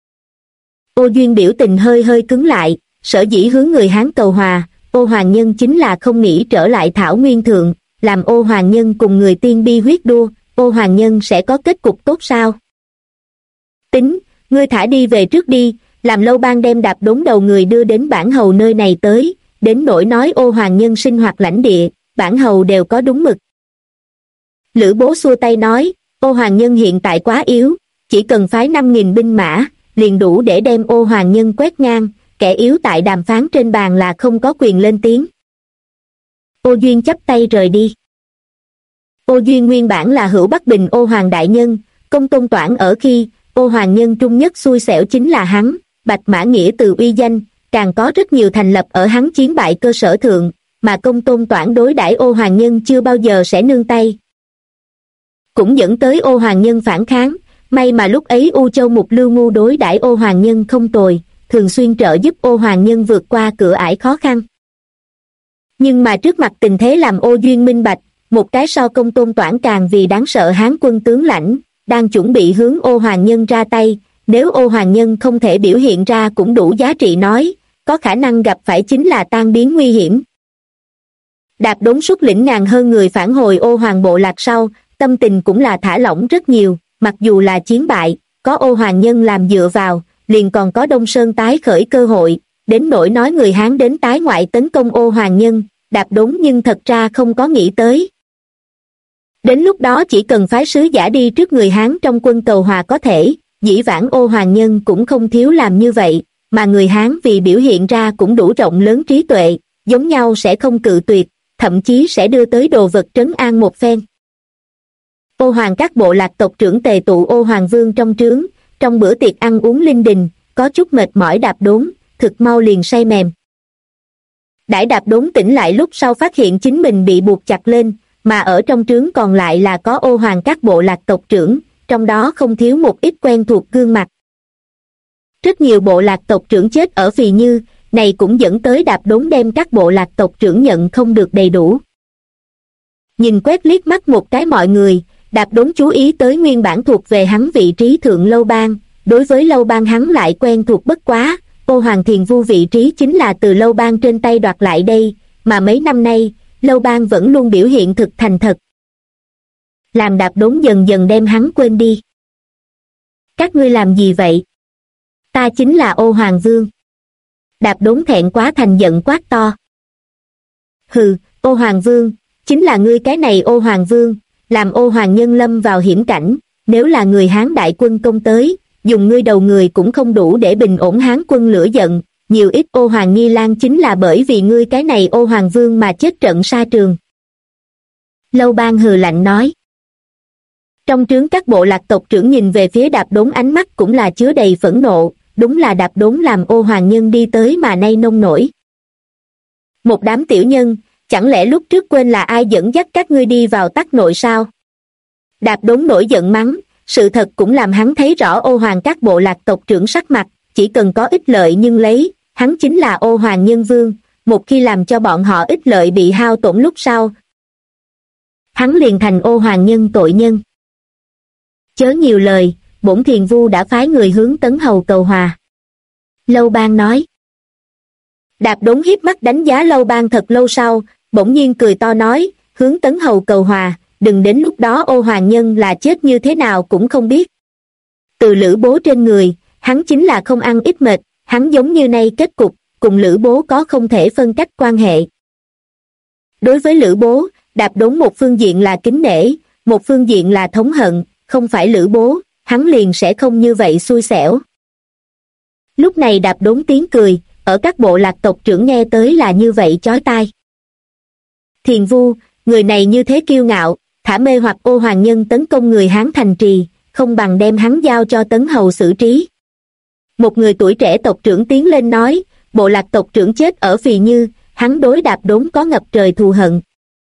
Ô Duyên biểu tình hơi hơi cứng lại, sở dĩ hướng người Hán cầu hòa, Ô Hoàng Nhân chính là không nghĩ trở lại Thảo Nguyên Thượng, làm Ô Hoàng Nhân cùng người Tiên Bi huyết đua, Ô Hoàng Nhân sẽ có kết cục tốt sao? Tính, ngươi thả đi về trước đi, làm Lâu Bang đem Đạp Đốn đầu người đưa đến bản hầu nơi này tới, đến nỗi nói Ô Hoàng Nhân sinh hoạt lãnh địa, bản hầu đều có đúng mực. Lữ Bố xua tay nói, Ô Hoàng Nhân hiện tại quá yếu, chỉ cần phái 5.000 binh mã, liền đủ để đem Ô Hoàng Nhân quét ngang, kẻ yếu tại đàm phán trên bàn là không có quyền lên tiếng. Ô Duyên chắp tay rời đi. Ô Duyên nguyên bản là hữu Bắc Bình Ô Hoàng đại nhân, công tôn toản ở khi, Ô Hoàng Nhân trung nhất xui xẻo chính là hắn, Bạch Mã Nghĩa từ uy danh, càng có rất nhiều thành lập ở hắn chiến bại cơ sở thượng, mà công tôn toản đối đãi Ô Hoàng Nhân chưa bao giờ sẽ nương tay. Cũng dẫn tới Ô Hoàng Nhân phản kháng, may mà lúc ấy U Châu Mục Lưu Ngu đối đãi Ô Hoàng Nhân không tồi, thường xuyên trợ giúp Ô Hoàng Nhân vượt qua cửa ải khó khăn. Nhưng mà trước mặt tình thế làm Ô Duyên minh bạch, một cái so Công Tôn Toản càng vì đáng sợ Hán quân tướng lãnh, đang chuẩn bị hướng Ô Hoàng Nhân ra tay, nếu Ô Hoàng Nhân không thể biểu hiện ra cũng đủ giá trị nói, có khả năng gặp phải chính là tan biến nguy hiểm. Đạp Đốn xuất lĩnh ngàn hơn người phản hồi Ô Hoàng bộ lạc sau, tâm tình cũng là thả lỏng rất nhiều, mặc dù là chiến bại, có Ô Hoàng Nhân làm dựa vào, liền còn có Đông Sơn tái khởi cơ hội, đến nỗi nói người Hán đến tái ngoại tấn công Ô Hoàng Nhân, Đạp Đốn nhưng thật ra không có nghĩ tới. Đến lúc đó chỉ cần phái sứ giả đi trước người Hán trong quân cầu hòa có thể, dĩ vãng Ô Hoàng Nhân cũng không thiếu làm như vậy, mà người Hán vì biểu hiện ra cũng đủ rộng lớn trí tuệ, giống nhau sẽ không cự tuyệt, thậm chí sẽ đưa tới đồ vật trấn an một phen. Ô Hoàng các bộ lạc tộc trưởng tề tụ Ô Hoàng Vương trong trướng, trong bữa tiệc ăn uống linh đình, có chút mệt mỏi Đạp Đốn, thực mau liền say mềm. Đãi Đạp Đốn tỉnh lại lúc sau phát hiện chính mình bị buộc chặt lên, mà ở trong trướng còn lại là có Ô Hoàng các bộ lạc tộc trưởng, trong đó không thiếu một ít quen thuộc gương mặt. Rất nhiều bộ lạc tộc trưởng chết ở Phì Như, này cũng dẫn tới Đạp Đốn đem các bộ lạc tộc trưởng nhận không được đầy đủ. Nhìn quét liếc mắt một cái mọi người, Đạp Đốn chú ý tới nguyên bản thuộc về hắn vị trí thượng Lâu Bang, đối với Lâu Bang hắn lại quen thuộc bất quá, Ô Hoàng Thiền Vu vị trí chính là từ Lâu Bang trên tay đoạt lại đây, mà mấy năm nay, Lâu Bang vẫn luôn biểu hiện thực thành thật. Làm Đạp Đốn dần dần đem hắn quên đi. Các ngươi làm gì vậy? Ta chính là Ô Hoàng Vương. Đạp Đốn thẹn quá thành giận quát to. Hừ, Ô Hoàng Vương, chính là ngươi cái này Ô Hoàng Vương, làm Ô Hoàng Nhân lâm vào hiểm cảnh, nếu là người Hán đại quân công tới, dùng ngươi đầu người cũng không đủ để bình ổn Hán quân lửa giận, nhiều ít Ô Hoàng Nghi Lan chính là bởi vì ngươi cái này Ô Hoàng Vương mà chết trận sa trường. Lâu Bang hừ lạnh nói. Trong trướng các bộ lạc tộc trưởng nhìn về phía Đạp Đốn ánh mắt cũng là chứa đầy phẫn nộ, đúng là Đạp Đốn làm Ô Hoàng Nhân đi tới mà nay nông nổi. Một đám tiểu nhân, chẳng lẽ lúc trước quên là ai dẫn dắt các ngươi đi vào Tắc Nội sao? Đạp Đốn nổi giận mắng, sự thật cũng làm hắn thấy rõ Ô Hoàng các bộ lạc tộc trưởng sắc mặt, chỉ cần có ích lợi nhưng lấy, hắn chính là Ô Hoàng Nhân Vương, một khi làm cho bọn họ ích lợi bị hao tổn lúc sau, hắn liền thành Ô Hoàng Nhân tội nhân. Chớ nhiều lời, bổn Thiền Vu đã phái người hướng Tấn Hầu cầu hòa. Lâu Bang nói. Đạp Đốn hiếp mắt đánh giá Lâu Bang thật lâu sau, bỗng nhiên cười to nói, hướng Tấn Hầu cầu hòa, đừng đến lúc đó Ô Hoàng Nhân là chết như thế nào cũng không biết. Từ Lữ Bố trên người, hắn chính là không ăn ít mệt, hắn giống như nay kết cục, cùng Lữ Bố có không thể phân cách quan hệ. Đối với Lữ Bố, Đạp Đốn một phương diện là kính nể, một phương diện là thống hận, không phải Lữ Bố, hắn liền sẽ không như vậy xui xẻo. Lúc này Đạp Đốn tiếng cười, ở các bộ lạc tộc trưởng nghe tới là như vậy chói tai. Thiền Vu, người này như thế kiêu ngạo, thả mê hoặc Ô Hoàng Nhân tấn công người Hán thành trì, không bằng đem hắn giao cho Tấn Hầu xử trí. Một người tuổi trẻ tộc trưởng tiến lên nói, bộ lạc tộc trưởng chết ở Phì Như, hắn đối Đạp Đốn có ngập trời thù hận.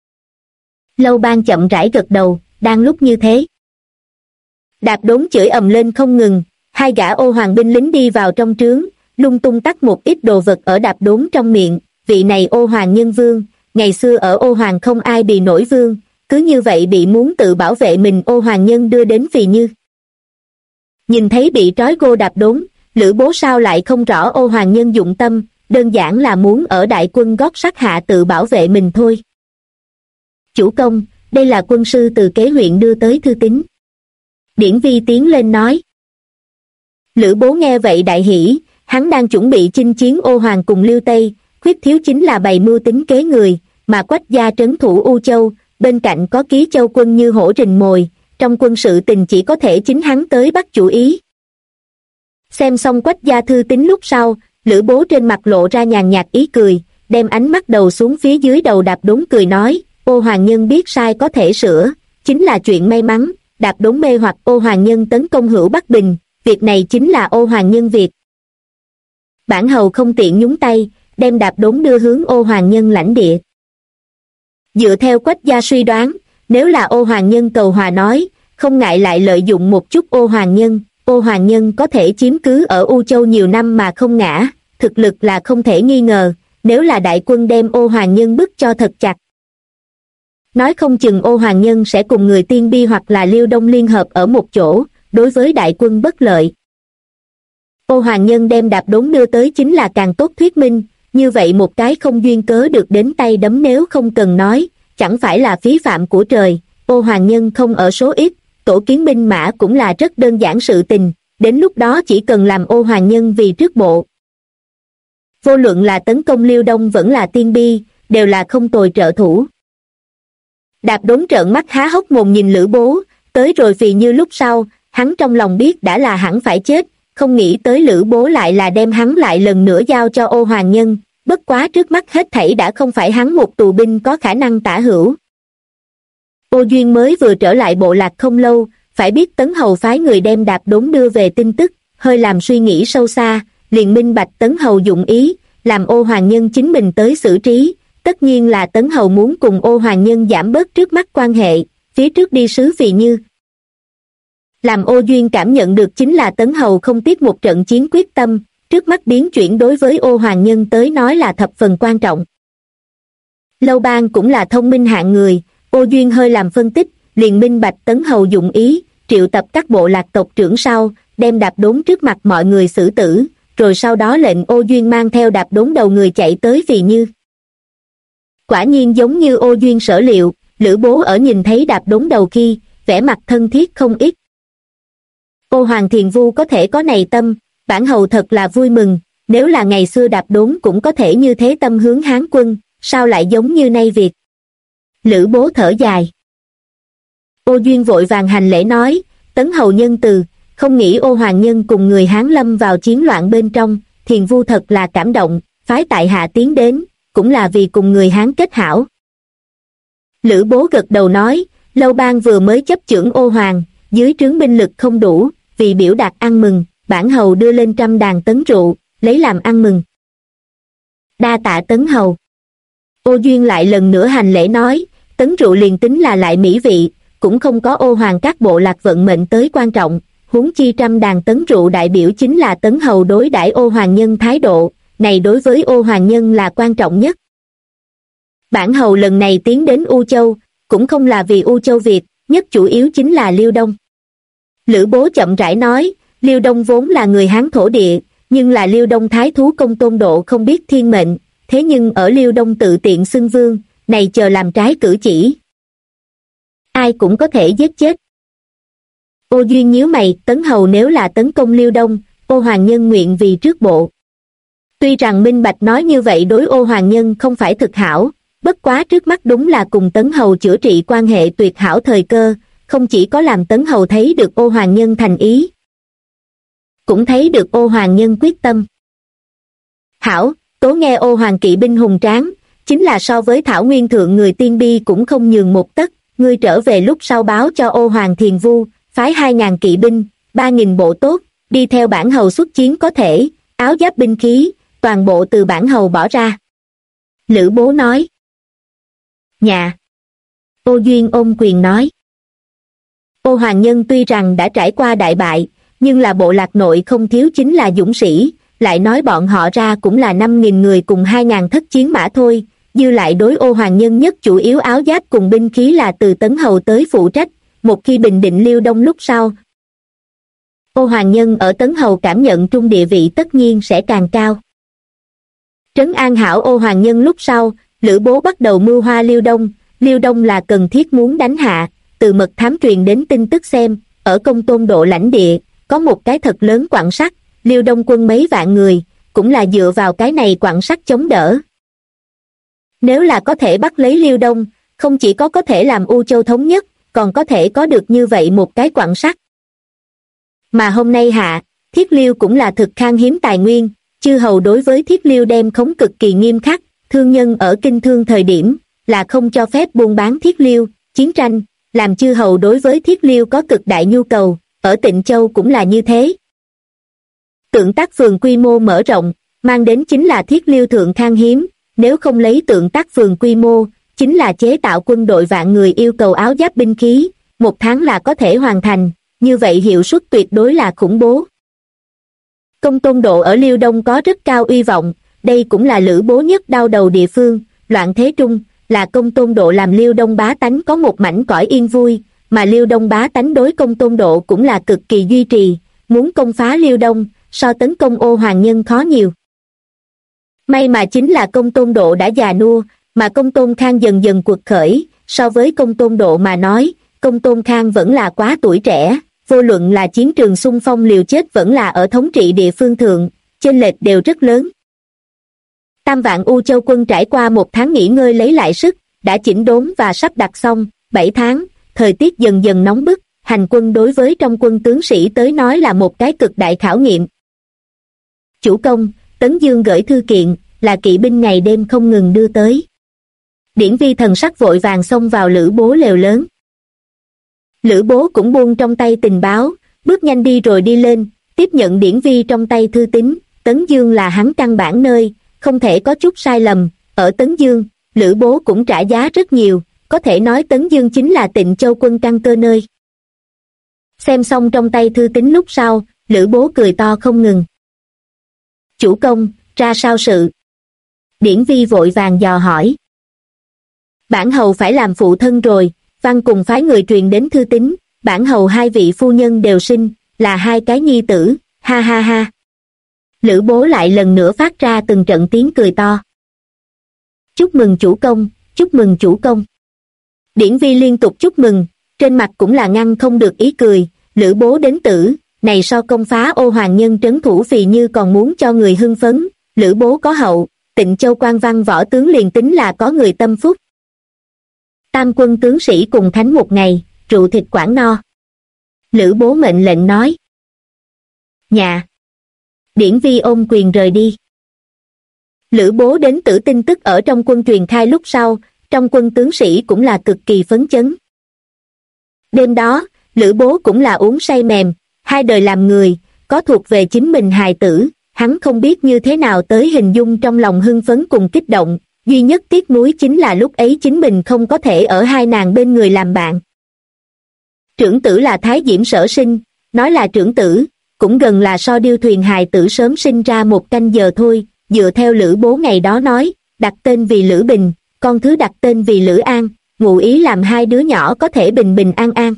Lâu Bang chậm rãi gật đầu, đang lúc như thế. Đạp Đốn chửi ầm lên không ngừng, hai gã Ô Hoàng binh lính đi vào trong trướng, lung tung tắt một ít đồ vật ở Đạp Đốn trong miệng, vị này Ô Hoàng Nhân Vương, ngày xưa ở Ô Hoàng không ai bị nổi vương, cứ như vậy bị muốn tự bảo vệ mình Ô Hoàng Nhân đưa đến Phì Như. Nhìn thấy bị trói gô Đạp Đốn, Lữ Bố sao lại không rõ Ô Hoàng Nhân dụng tâm, đơn giản là muốn ở đại quân gót sắt hạ tự bảo vệ mình thôi. Chủ công, đây là quân sư từ kế huyện đưa tới thư tín. Điển Vi tiến lên nói. Lữ Bố nghe vậy đại hỉ, hắn đang chuẩn bị chinh chiến Ô Hoàng cùng Liêu Tây, khuyết thiếu chính là bày mưu tính kế người, mà Quách gia trấn thủ U Châu, bên cạnh có Ký Châu quân như hổ rình mồi, trong quân sự tình chỉ có thể chính hắn tới bắt chủ ý. Xem xong Quách gia thư tín lúc sau, Lữ Bố trên mặt lộ ra nhàn nhạt ý cười, đem ánh mắt đầu xuống phía dưới đầu Đạp Đốn cười nói, Ô Hoàng Nhân biết sai có thể sửa, chính là chuyện may mắn, Đạp Đốn mê hoặc Ô Hoàng Nhân tấn công Hữu Bắc Bình, việc này chính là Ô Hoàng Nhân việc. Bản hầu không tiện nhúng tay, đem Đạp Đốn đưa hướng Ô Hoàng Nhân lãnh địa. Dựa theo Quách gia suy đoán, nếu là Ô Hoàng Nhân cầu hòa nói, không ngại lại lợi dụng một chút Ô Hoàng Nhân có thể chiếm cứ ở U Châu nhiều năm mà không ngã, thực lực là không thể nghi ngờ, nếu là đại quân đem Ô Hoàng Nhân bức cho thật chặt. Nói không chừng Ô Hoàng Nhân sẽ cùng người Tiên Bi hoặc là Liêu Đông liên hợp ở một chỗ, đối với đại quân bất lợi. Ô Hoàng Nhân đem đạp đốn đưa tới chính là càng tốt thuyết minh, như vậy một cái không duyên cớ được đến tay đấm nếu không cần nói, chẳng phải là phí phạm của trời. Ô Hoàng Nhân không ở số ít, tổ kiến binh mã cũng là rất đơn giản sự tình, đến lúc đó chỉ cần làm Ô Hoàng Nhân vì trước bộ. Vô luận là tấn công Liêu Đông vẫn là Tiên Bi, đều là không tồi trợ thủ. Đạp đốn trợn mắt há hốc mồm nhìn Lữ Bố, tới rồi vì như lúc sau, hắn trong lòng biết đã là hẳn phải chết, không nghĩ tới Lữ Bố lại là đem hắn lại lần nữa giao cho Ô Hoàng Nhân, bất quá trước mắt hết thảy đã không phải hắn một tù binh có khả năng tả hữu. Ô Duyên mới vừa trở lại bộ lạc không lâu, phải biết Tấn Hầu phái người đem đạp đốn đưa về tin tức, hơi làm suy nghĩ sâu xa, liền minh bạch Tấn Hầu dụng ý, làm Ô Hoàng Nhân chính mình tới xử trí, tất nhiên là Tấn Hầu muốn cùng Ô Hoàng Nhân giảm bớt trước mắt quan hệ, phía trước đi sứ vì như. Làm Ô Duyên cảm nhận được chính là Tấn Hầu không tiếc một trận chiến quyết tâm, trước mắt biến chuyển đối với Ô Hoàng Nhân tới nói là thập phần quan trọng. Lâu Bang cũng là thông minh hạng người, Ô Duyên hơi làm phân tích, liền minh bạch Tấn Hầu dụng ý, triệu tập các bộ lạc tộc trưởng sau, đem đạp đốn trước mặt mọi người xử tử, rồi sau đó lệnh Ô Duyên mang theo đạp đốn đầu người chạy tới vì như. Quả nhiên giống như Ô Duyên sở liệu, Lữ Bố ở nhìn thấy đạp đốn đầu khi, vẻ mặt thân thiết không ít. Ô Hoàng Thiền Vu có thể có này tâm, bản hầu thật là vui mừng, nếu là ngày xưa đạp đốn cũng có thể như thế tâm hướng Hán quân, sao lại giống như nay việc. Lữ Bố thở dài. Ô Duyên vội vàng hành lễ nói, Tấn Hầu nhân từ, không nghĩ Ô Hoàng Nhân cùng người Hán lâm vào chiến loạn bên trong, Thiền Vu thật là cảm động, phái tại hạ tiến đến, cũng là vì cùng người Hán kết hảo. Lữ Bố gật đầu nói, Lâu Bang vừa mới chấp chưởng Ô Hoàng, dưới trướng binh lực không đủ, vì biểu đạt ăn mừng, bản hầu đưa lên 100 đàn tấn rượu, lấy làm ăn mừng. Đa tạ Tấn Hầu. Ô Duyên lại lần nữa hành lễ nói, tấn rượu liền tính là lại mỹ vị, cũng không có Ô Hoàng các bộ lạc vận mệnh tới quan trọng, huống chi 100 đàn tấn rượu đại biểu chính là Tấn Hầu đối đãi Ô Hoàng Nhân thái độ, này đối với Ô Hoàng Nhân là quan trọng nhất. Bản hầu lần này tiến đến U Châu, cũng không là vì U Châu Việt, nhất chủ yếu chính là Liêu Đông. Lữ Bố chậm rãi nói, Liêu Đông vốn là người Hán thổ địa, nhưng là Liêu Đông thái thú Công Tôn Độ không biết thiên mệnh, thế nhưng ở Liêu Đông tự tiện xưng vương, này chờ làm trái cử chỉ. Ai cũng có thể giết chết. Ô Duyên nhíu mày, Tấn Hầu nếu là tấn công Liêu Đông, Ô Hoàng Nhân nguyện vì trước bộ. Tuy rằng minh bạch nói như vậy đối Ô Hoàng Nhân không phải thực hảo, bất quá trước mắt đúng là cùng Tấn Hầu chữa trị quan hệ tuyệt hảo thời cơ, không chỉ có làm Tấn Hầu thấy được Ô Hoàng Nhân thành ý, cũng thấy được Ô Hoàng Nhân quyết tâm. Hảo, tố nghe Ô Hoàng kỵ binh hùng tráng, chính là so với Thảo Nguyên thượng người Tiên Bi cũng không nhường một tấc, ngươi trở về lúc sau báo cho Ô Hoàng Thiền Vu, phái 2.000 kỵ binh, 3.000 bộ tốt, đi theo bản hầu xuất chiến có thể, áo giáp binh khí, toàn bộ từ bản hầu bỏ ra. Lữ Bố nói. Nhà. Ô Duyên ôm quyền nói. Ô Hoàng Nhân tuy rằng đã trải qua đại bại, nhưng là bộ lạc nội không thiếu chính là dũng sĩ, lại nói bọn họ ra cũng là 5.000 người cùng 2.000 thất chiến mã thôi, dư lại đối Ô Hoàng Nhân nhất chủ yếu áo giáp cùng binh khí là từ Tấn Hầu tới phụ trách, một khi bình định Liêu Đông lúc sau. Ô Hoàng Nhân ở Tấn Hầu cảm nhận trung địa vị tất nhiên sẽ càng cao. Trấn an hảo Ô Hoàng Nhân lúc sau, Lữ Bố bắt đầu mưu hoa Liêu Đông là cần thiết muốn đánh hạ, từ mật thám truyền đến tin tức xem, ở Công Tôn Độ lãnh địa, có một cái thật lớn quặng sắt, Liêu Đông quân mấy vạn người, cũng là dựa vào cái này quặng sắt chống đỡ. Nếu là có thể bắt lấy Liêu Đông, không chỉ có thể làm U Châu thống nhất, còn có thể có được như vậy một cái quặng sắt. Mà hôm nay hạ, Thiết Liêu cũng là thực khan hiếm tài nguyên, chư hầu đối với Thiết Liêu đem khống cực kỳ nghiêm khắc, thương nhân ở kinh thương thời điểm, là không cho phép buôn bán Thiết Liêu, chiến tranh, làm chư hầu đối với Thiết Liêu có cực đại nhu cầu, ở Tịnh Châu cũng là như thế. Tượng tác phường quy mô mở rộng, mang đến chính là Thiết Liêu thượng khan hiếm, nếu không lấy tượng tác phường quy mô, chính là chế tạo quân đội vạn người yêu cầu áo giáp binh khí, 1 tháng là có thể hoàn thành, như vậy hiệu suất tuyệt đối là khủng bố. Công Tôn Độ ở Liêu Đông có rất cao uy vọng, đây cũng là Lữ Bố nhất đau đầu địa phương, loạn thế trung, là Công Tôn Độ làm Liêu Đông bá tánh có một mảnh cõi yên vui, mà Liêu Đông bá tánh đối Công Tôn Độ cũng là cực kỳ duy trì, muốn công phá Liêu Đông, so tấn công Ô Hoàng Nhân khó nhiều. May mà chính là Công Tôn Độ đã già nua, mà Công Tôn Khang dần dần quật khởi, so với Công Tôn Độ mà nói, Công Tôn Khang vẫn là quá tuổi trẻ, vô luận là chiến trường xung phong liều chết vẫn là ở thống trị địa phương thượng, chênh lệch đều rất lớn. Tam vạn U Châu quân trải qua 1 tháng nghỉ ngơi lấy lại sức, đã chỉnh đốn và sắp đặt xong, 7 tháng, thời tiết dần dần nóng bức, hành quân đối với trong quân tướng sĩ tới nói là một cái cực đại khảo nghiệm. Chủ công, Tấn Dương gửi thư kiện, là kỵ binh ngày đêm không ngừng đưa tới. Điển Vi thần sắc vội vàng xông vào Lữ Bố lều lớn. Lữ Bố cũng buông trong tay tình báo, bước nhanh đi rồi đi lên, tiếp nhận Điển Vi trong tay thư tín. Tấn Dương là hắn căn bản nơi, không thể có chút sai lầm. Ở Tấn Dương, Lữ Bố cũng trả giá rất nhiều, có thể nói Tấn Dương chính là Tịnh Châu quân căn cơ nơi. Xem xong trong tay thư tín lúc sau, Lữ Bố cười to không ngừng. Chủ công, ra sao sự? Điển Vi vội vàng dò hỏi. Bản hầu phải làm phụ thân rồi, văn cùng phái người truyền đến thư tín, bản hầu 2 vị phu nhân đều sinh, là 2 cái nhi tử, ha ha ha. Lữ Bố lại lần nữa phát ra từng trận tiếng cười to. Chúc mừng chủ công, chúc mừng chủ công. Điển Vi liên tục chúc mừng, trên mặt cũng là ngăn không được ý cười. Lữ Bố đến tử, này so công phá Ô Hoàng Nhân trấn thủ Phì Như còn muốn cho người hưng phấn. Lữ Bố có hậu, Tịnh Châu quan văn võ tướng liền tính là có người tâm phúc. Tam quân tướng sĩ cùng thánh một ngày, rượu thịt quảng no. Lữ Bố mệnh lệnh nói. Nhà. Điển Vi ôm quyền rời đi. Lữ Bố đến tử tin tức ở trong quân truyền khai lúc sau, trong quân tướng sĩ cũng là cực kỳ phấn chấn. Đêm đó, Lữ Bố cũng là uống say mềm, 2 đời làm người, có thuộc về chính mình hài tử, hắn không biết như thế nào tới hình dung trong lòng hưng phấn cùng kích động, duy nhất tiếc nuối chính là lúc ấy chính mình không có thể ở 2 nàng bên người làm bạn. Trưởng tử là Thái Diễm sở sinh, nói là trưởng tử, cũng gần là so Điêu Thuyền hài tử sớm sinh ra 1 canh giờ thôi, dựa theo Lữ Bố ngày đó nói, đặt tên vì Lữ Bình, con thứ đặt tên vì Lữ An, ngụ ý làm 2 đứa nhỏ có thể bình bình an an.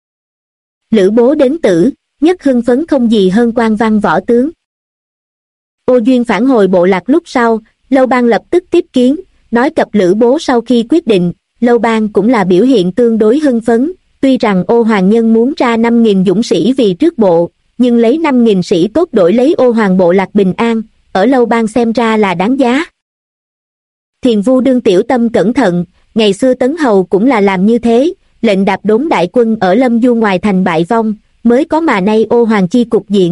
Lữ Bố đến tử, nhất hưng phấn không gì hơn quan văn võ tướng. Ô Duyên phản hồi bộ lạc lúc sau, Lâu Bang lập tức tiếp kiến, nói cập Lữ Bố sau khi quyết định, Lâu Bang cũng là biểu hiện tương đối hưng phấn, tuy rằng Ô Hoàng Nhân muốn ra 5.000 dũng sĩ vì trước bộ, nhưng lấy 5.000 sĩ tốt đổi lấy Ô Hoàng bộ lạc bình an, ở Lâu Bang xem ra là đáng giá. Thiền Vu đương tiểu tâm cẩn thận, ngày xưa Tấn Hầu cũng là làm như thế, lệnh đạp đốn đại quân ở Lâm Du ngoài thành bại vong, mới có mà nay Ô Hoàng chi cục diện.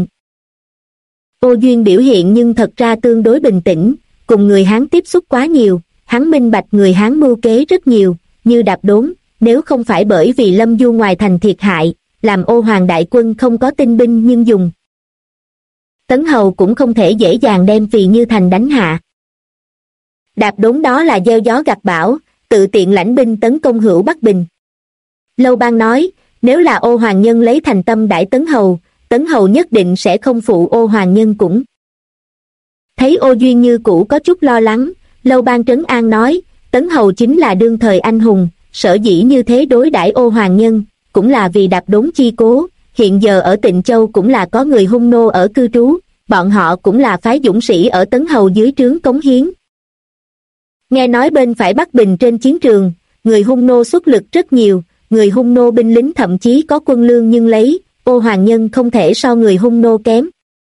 Ô Duyên biểu hiện nhưng thật ra tương đối bình tĩnh, cùng người Hán tiếp xúc quá nhiều, hắn minh bạch người Hán mưu kế rất nhiều, như đạp đốn, nếu không phải bởi vì Lâm Du ngoài thành thiệt hại, làm Ô Hoàng đại quân không có tinh binh nhưng dùng. Tấn Hầu cũng không thể dễ dàng đem Phì Như thành đánh hạ. Đạp đốn đó là gieo gió gặt bão, tự tiện lãnh binh tấn công Hữu Bắc Bình. Lâu Bang nói, nếu là Ô Hoàng Nhân lấy thành tâm đãi Tấn Hầu nhất định sẽ không phụ Ô Hoàng Nhân cũng. Thấy Ô Duyên như cũ có chút lo lắng, Lâu Bang trấn an nói, Tấn Hầu chính là đương thời anh hùng, sở dĩ như thế đối đãi Ô Hoàng Nhân, cũng là vì đạp đốn chi cố, hiện giờ ở Tịnh Châu cũng là có người hung nô ở cư trú, bọn họ cũng là phái dũng sĩ ở Tấn Hầu dưới trướng cống hiến. Nghe nói bên phải Bắc Bình trên chiến trường, người hung nô xuất lực rất nhiều, người hung nô binh lính thậm chí có quân lương nhưng lấy, Ô Hoàng Nhân không thể so người hung nô kém.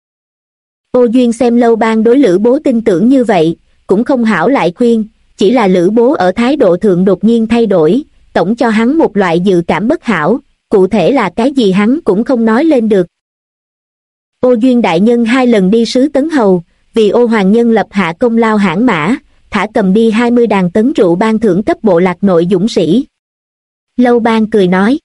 Ô Duyên xem Lâu Bang đối Lữ Bố tin tưởng như vậy, cũng không hảo lại khuyên, chỉ là Lữ Bố ở thái độ thượng đột nhiên thay đổi, tổng cho hắn một loại dự cảm bất hảo, cụ thể là cái gì hắn cũng không nói lên được. Ô Duyên đại nhân 2 lần đi sứ Tấn Hầu, vì Ô Hoàng Nhân lập hạ công lao hãn mã, thả cầm đi 20 đàn tấn rượu ban thưởng cấp bộ lạc nội dũng sĩ. Lâu Bang cười nói.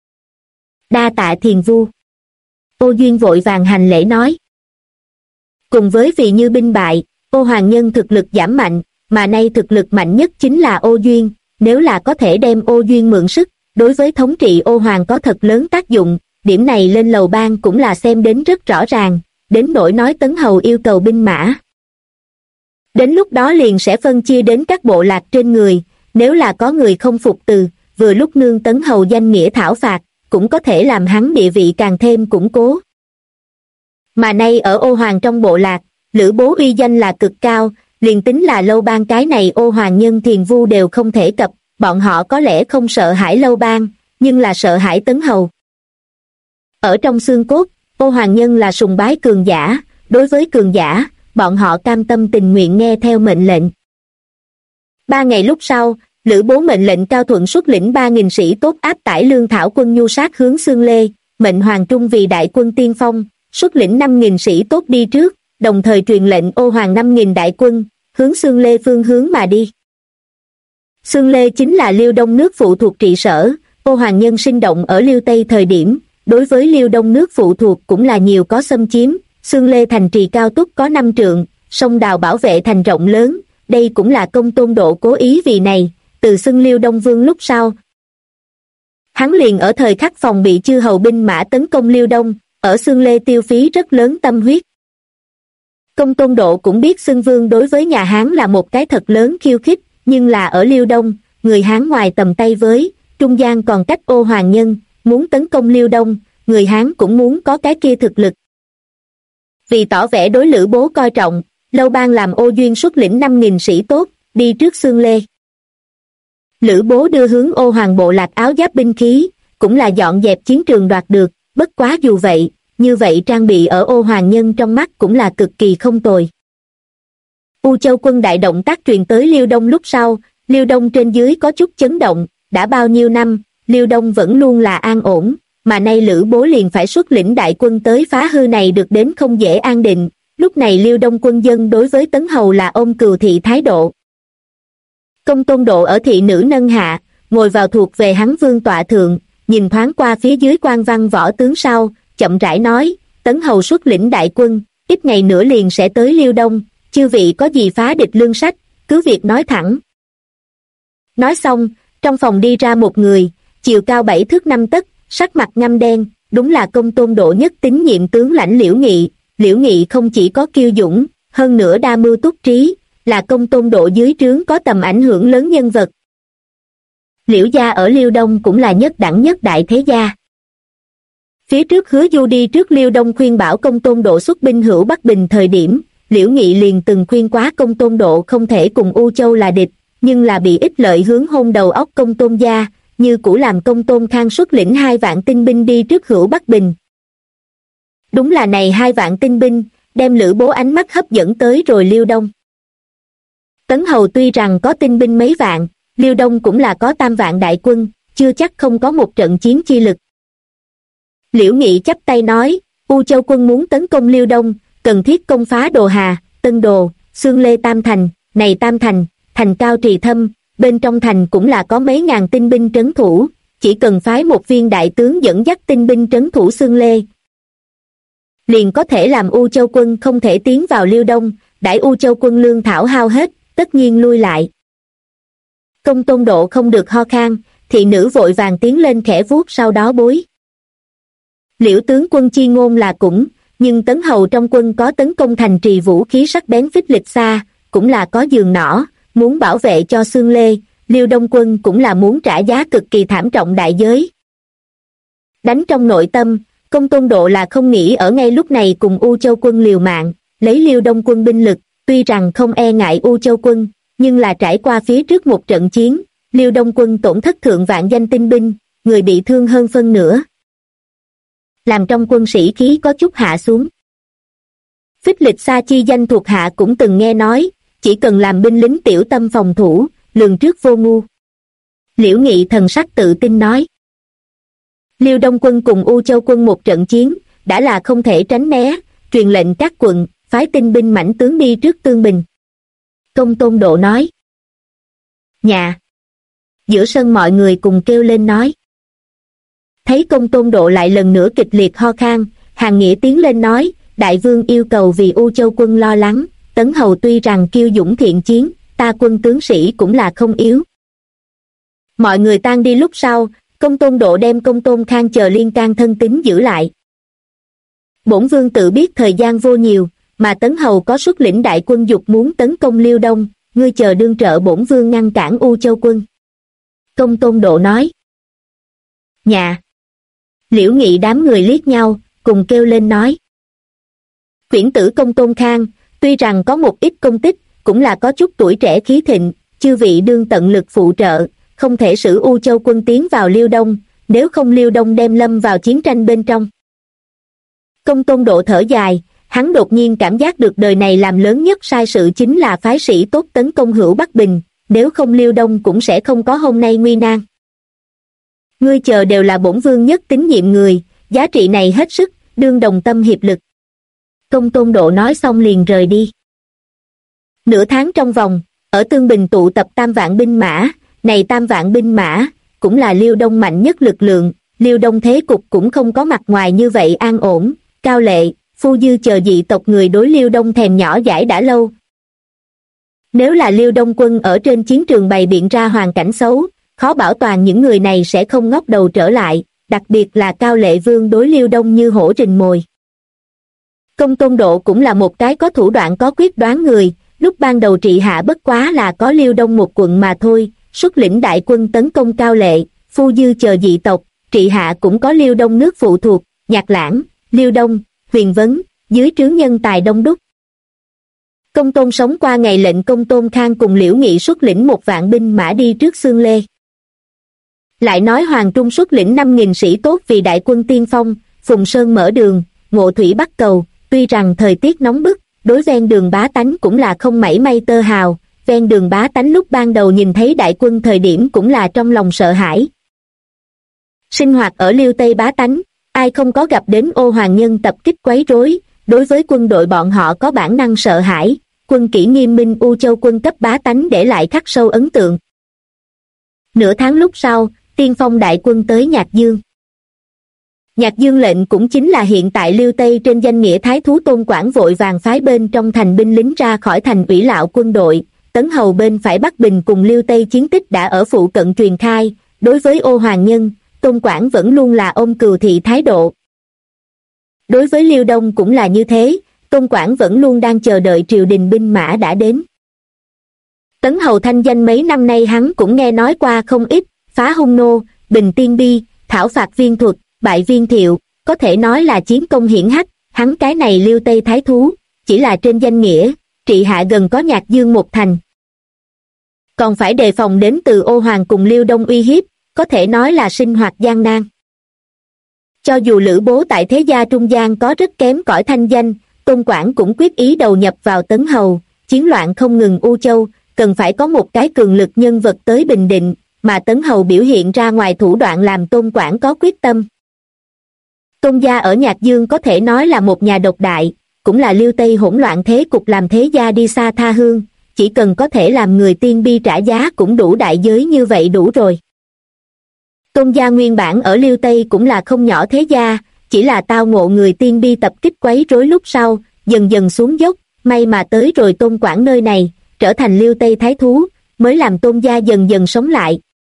Đa tạ Thiền Vu. Ô Duyên vội vàng hành lễ nói. Cùng với Phì Như binh bại, Ô Hoàng Nhân thực lực giảm mạnh, mà nay thực lực mạnh nhất chính là Ô Duyên, nếu là có thể đem Ô Duyên mượn sức, đối với thống trị Ô Hoàng có thật lớn tác dụng, điểm này lên Lầu Bang cũng là xem đến rất rõ ràng, đến nỗi nói Tấn Hầu yêu cầu binh mã. Đến lúc đó liền sẽ phân chia đến các bộ lạc trên người, nếu là có người không phục từ, vừa lúc nương Tấn Hầu danh nghĩa thảo phạt, cũng có thể làm hắn địa vị càng thêm củng cố. Mà nay ở Ô Hoàng trong bộ lạc, Lữ Bố uy danh là cực cao, liền tính là Lâu Bang cái này Ô Hoàng nhân Thiền Vu đều không thể cập, bọn họ có lẽ không sợ hãi Lâu Bang, nhưng là sợ hãi Tấn Hầu. Ở trong xương cốt, Ô Hoàng nhân là sùng bái cường giả, đối với cường giả, bọn họ cam tâm tình nguyện nghe theo mệnh lệnh. 3 ngày lúc sau, Lữ Bố mệnh lệnh Cao Thuận xuất lĩnh 3.000 sĩ tốt áp tải lương thảo quân nhu sát hướng Xương Lê, mệnh Hoàng Trung vì đại quân tiên phong, xuất lĩnh 5.000 sĩ tốt đi trước, đồng thời truyền lệnh Ô Hoàng 5.000 đại quân, hướng Xương Lê phương hướng mà đi. Xương Lê chính là Liêu Đông nước phụ thuộc trị sở, Ô Hoàng nhân sinh động ở Liêu Tây thời điểm, đối với Liêu Đông nước phụ thuộc cũng là nhiều có xâm chiếm. Xương Lê thành trì cao túc có 5 trượng, sông đào bảo vệ thành rộng lớn, đây cũng là Công Tôn Độ cố ý vì này, từ xưng Liêu Đông Vương lúc sau. Hắn liền ở thời khắc phòng bị chư hầu binh mã tấn công Liêu Đông, ở Xương Lê tiêu phí rất lớn tâm huyết. Công Tôn Độ cũng biết xưng vương đối với nhà Hán là một cái thật lớn khiêu khích, nhưng là ở Liêu Đông, người Hán ngoài tầm tay với, trung gian còn cách Ô Hoàng nhân, muốn tấn công Liêu Đông, người Hán cũng muốn có cái kia thực lực. Vì tỏ vẻ đối Lữ Bố coi trọng, Lâu Bang làm Ô Duyên xuất lĩnh 5.000 sĩ tốt, đi trước Xương Lê. Lữ Bố đưa hướng Ô Hoàng bộ lạc áo giáp binh khí, cũng là dọn dẹp chiến trường đoạt được, bất quá dù vậy, như vậy trang bị ở Ô Hoàng nhân trong mắt cũng là cực kỳ không tồi. U Châu quân đại động tác truyền tới Liêu Đông lúc sau, Liêu Đông trên dưới có chút chấn động, đã bao nhiêu năm, Liêu Đông vẫn luôn là an ổn, mà nay Lữ Bố liền phải xuất lĩnh đại quân tới phá hư này được đến không dễ an định, lúc này Liêu Đông quân dân đối với Tấn Hầu là ôm cừu thị thái độ. Công Tôn Độ ở thị nữ nâng hạ, ngồi vào thuộc về hắn vương tọa thượng, nhìn thoáng qua phía dưới quan văn võ tướng sau, chậm rãi nói, Tấn Hầu xuất lĩnh đại quân, ít ngày nữa liền sẽ tới Liêu Đông, chư vị có gì phá địch lương sách, cứ việc nói thẳng. Nói xong, trong phòng đi ra một người, chiều cao 7 thước 5 tấc, sắc mặt ngăm đen, đúng là Công Tôn Độ nhất tín nhiệm tướng lãnh Liễu Nghị. Liễu Nghị không chỉ có kiêu dũng, hơn nữa đa mưu túc trí, là Công Tôn Độ dưới trướng có tầm ảnh hưởng lớn nhân vật. Liễu gia ở Liêu Đông cũng là nhất đẳng nhất đại thế gia. Phía trước Hứa Du đi trước Liêu Đông khuyên bảo Công Tôn Độ xuất binh hữu Bắc Bình thời điểm, Liễu Nghị liền từng khuyên quá Công Tôn Độ không thể cùng U Châu là địch, nhưng là bị ích lợi hướng hôn đầu óc Công Tôn gia, như cũ làm Công Tôn Khang xuất lĩnh 2 vạn tinh binh đi trước hữu Bắc Bình. Đúng là này 2 vạn tinh binh, đem Lữ Bố ánh mắt hấp dẫn tới rồi Liêu Đông. Tấn Hầu tuy rằng có tinh binh mấy vạn, Liêu Đông cũng là có 3 vạn đại quân, chưa chắc không có một trận chiến chi lực. Liễu Nghị chắp tay nói, U Châu quân muốn tấn công Liêu Đông, cần thiết công phá Đồ Hà, Tân Đồ, Xương Lê Tam Thành, này Tam Thành, thành cao trì thâm, bên trong thành cũng là có mấy ngàn tinh binh trấn thủ, chỉ cần phái một viên đại tướng dẫn dắt tinh binh trấn thủ Xương Lê, liền có thể làm U Châu quân không thể tiến vào Liêu Đông, đãi U Châu quân lương thảo hao hết, tất nhiên lui lại. Công Tôn Độ không được ho khan, thị nữ vội vàng tiến lên khẽ vuốt sau đó bối. Liễu tướng quân chi ngôn là cũng, nhưng Tấn Hầu trong quân có tấn công thành trì vũ khí sắc bén phích lịch xa, cũng là có giường nỏ, muốn bảo vệ cho Xương Lê, Liêu Đông quân cũng là muốn trả giá cực kỳ thảm trọng đại giới. Đánh trong nội tâm, Công Tôn Độ là không nghĩ ở ngay lúc này cùng U Châu quân liều mạng, lấy Liêu Đông quân binh lực, tuy rằng không e ngại U Châu quân, nhưng là trải qua phía trước một trận chiến, Liêu Đông quân tổn thất thượng vạn danh tinh binh, người bị thương hơn phân nửa, làm trong quân sĩ khí có chút hạ xuống. Phích lịch xa chi danh thuộc hạ cũng từng nghe nói, chỉ cần làm binh lính tiểu tâm phòng thủ, lường trước vô ngu. Liễu Nghị thần sắc tự tin nói. Liêu Đông quân cùng U Châu quân một trận chiến, đã là không thể tránh né, truyền lệnh các quận, phái tinh binh mãnh tướng đi trước tương bình. Công Tôn Độ nói. Nhà. Giữa sân mọi người cùng kêu lên nói. Thấy Công Tôn Độ lại lần nữa kịch liệt ho khan, Hàng Nghĩa tiến lên nói, đại vương yêu cầu vì U Châu quân lo lắng, Tấn Hầu tuy rằng kiêu dũng thiện chiến, ta quân tướng sĩ cũng là không yếu. Mọi người tan đi lúc sau, Công Tôn Độ đem Công Tôn Khang chờ liên can thân tín giữ lại. Bổn vương tự biết thời gian vô nhiều, mà Tấn Hầu có xuất lĩnh đại quân dục muốn tấn công Liêu Đông, ngươi chờ đương trợ bổn vương ngăn cản U Châu quân. Công Tôn Độ nói. Nhà. Liễu Nghị đám người liếc nhau, cùng kêu lên nói. Quyển tử Công Tôn Khang, tuy rằng có một ít công tích, cũng là có chút tuổi trẻ khí thịnh, chư vị đương tận lực phụ trợ, không thể xử U Châu quân tiến vào Liêu Đông, nếu không Liêu Đông đem lâm vào chiến tranh bên trong. Công Tôn Độ thở dài, hắn đột nhiên cảm giác được đời này làm lớn nhất sai sự chính là phái sĩ tốt tấn công Hữu Bắc Bình, nếu không Liêu Đông cũng sẽ không có hôm nay nguy nan. Ngươi chờ đều là bổn vương nhất tín nhiệm người, giá trị này hết sức, đương đồng tâm hiệp lực. Công Tôn Độ nói xong liền rời đi. Nửa tháng trong vòng, ở Tương Bình tụ tập 3 vạn binh mã, này 3 vạn binh mã, cũng là Liêu Đông mạnh nhất lực lượng, Liêu Đông thế cục cũng không có mặt ngoài như vậy an ổn, Cao Lệ, Phu Dư chờ dị tộc người đối Liêu Đông thèm nhỏ dãi đã lâu. Nếu là Liêu Đông quân ở trên chiến trường bày biện ra hoàn cảnh xấu, khó bảo toàn những người này sẽ không ngóc đầu trở lại, đặc biệt là Cao Lệ Vương đối Liêu Đông như hổ rình mồi. Công Tôn Độ cũng là một cái có thủ đoạn có quyết đoán người, lúc ban đầu trị hạ bất quá là có Liêu Đông một quận mà thôi, xuất lĩnh đại quân tấn công Cao Lệ, Phu Dư chờ dị tộc, trị hạ cũng có Liêu Đông nước phụ thuộc, Nhạc Lãng, Liêu Đông, Huyền Vấn, dưới trướng nhân tài đông đúc. Công Tôn sống qua ngày lệnh Công Tôn Khang cùng Liễu Nghị xuất lĩnh 1 vạn binh mã đi trước Xương Lê. Lại nói Hoàng Trung xuất lĩnh 5.000 sĩ tốt vì đại quân tiên phong, Phùng Sơn mở đường, Ngộ Thủy bắt cầu, tuy rằng thời tiết nóng bức, đối ven đường bá tánh cũng là không mảy may tơ hào, ven đường bá tánh lúc ban đầu nhìn thấy đại quân thời điểm cũng là trong lòng sợ hãi. Sinh hoạt ở Liêu Tây bá tánh, ai không có gặp đến Ô Hoàng Nhân tập kích quấy rối, đối với quân đội bọn họ có bản năng sợ hãi, quân kỷ nghiêm minh U Châu quân cấp bá tánh để lại khắc sâu ấn tượng. Nửa tháng lúc sau, tiên phong đại quân tới Nhạc Dương. Nhạc Dương lệnh cũng chính là hiện tại Liêu Tây trên danh nghĩa thái thú Tôn Quảng vội vàng phái bên trong thành binh lính ra khỏi thành ủy lạo quân đội, Tấn Hầu bên phải Bắc Bình cùng Liêu Tây chiến tích đã ở phụ cận truyền khai, đối với Ô Hoàng Nhân, Tôn Quảng vẫn luôn là ôm cừu thị thái độ. Đối với Liêu Đông cũng là như thế, Tôn Quảng vẫn luôn đang chờ đợi triều đình binh mã đã đến. Tấn Hầu thanh danh mấy năm nay hắn cũng nghe nói qua không ít, phá hung nô, bình tiên bi, thảo phạt viên thuật, bại viên thiệu, có thể nói là chiến công hiển hách, hắn cái này Liêu Tây thái thú, chỉ là trên danh nghĩa, trị hạ gần có Nhạc Dương một thành. Còn phải đề phòng đến từ Ô Hoàng cùng Liêu Đông uy hiếp, có thể nói là sinh hoạt gian nan. Cho dù Lữ Bố tại thế gia trung gian có rất kém cỏi thanh danh, Tôn Quảng cũng quyết ý đầu nhập vào Tấn Hầu, chiến loạn không ngừng U Châu, cần phải có một cái cường lực nhân vật tới bình định, mà Tấn Hầu biểu hiện ra ngoài thủ đoạn làm Tôn Quảng có quyết tâm. Tôn gia ở Nhạc Dương có thể nói là một nhà độc đại, cũng là Liêu Tây hỗn loạn thế cục làm thế gia đi xa tha hương, chỉ cần có thể làm người tiên bi trả giá cũng đủ đại giới như vậy đủ rồi. Tôn gia nguyên bản ở Liêu Tây cũng là không nhỏ thế gia, chỉ là tao ngộ người tiên bi tập kích quấy rối lúc sau, dần dần xuống dốc, may mà tới rồi Tôn Quảng nơi này, trở thành Liêu Tây thái thú, mới làm Tôn gia dần dần sống lại.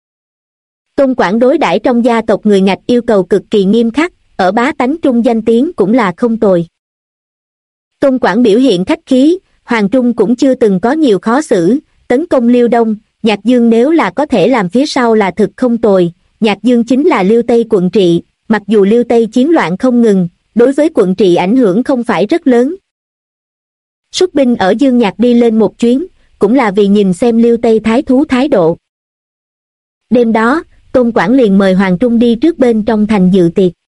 Tôn Quảng đối đãi trong gia tộc người Ngạch yêu cầu cực kỳ nghiêm khắc, ở bá tánh trung danh tiếng cũng là không tồi. Tôn Quảng biểu hiện khách khí, Hoàng Trung cũng chưa từng có nhiều khó xử, tấn công Liêu Đông, Nhạc Dương nếu là có thể làm phía sau là thực không tồi. Nhạc Dương chính là Liêu Tây quận trị, mặc dù Liêu Tây chiến loạn không ngừng, đối với quận trị ảnh hưởng không phải rất lớn. Xuất binh ở Dương Nhạc đi lên một chuyến, cũng là vì nhìn xem Liêu Tây thái thú thái độ. Đêm đó, Tôn Quảng liền mời Hoàng Trung đi trước bên trong thành dự tiệc.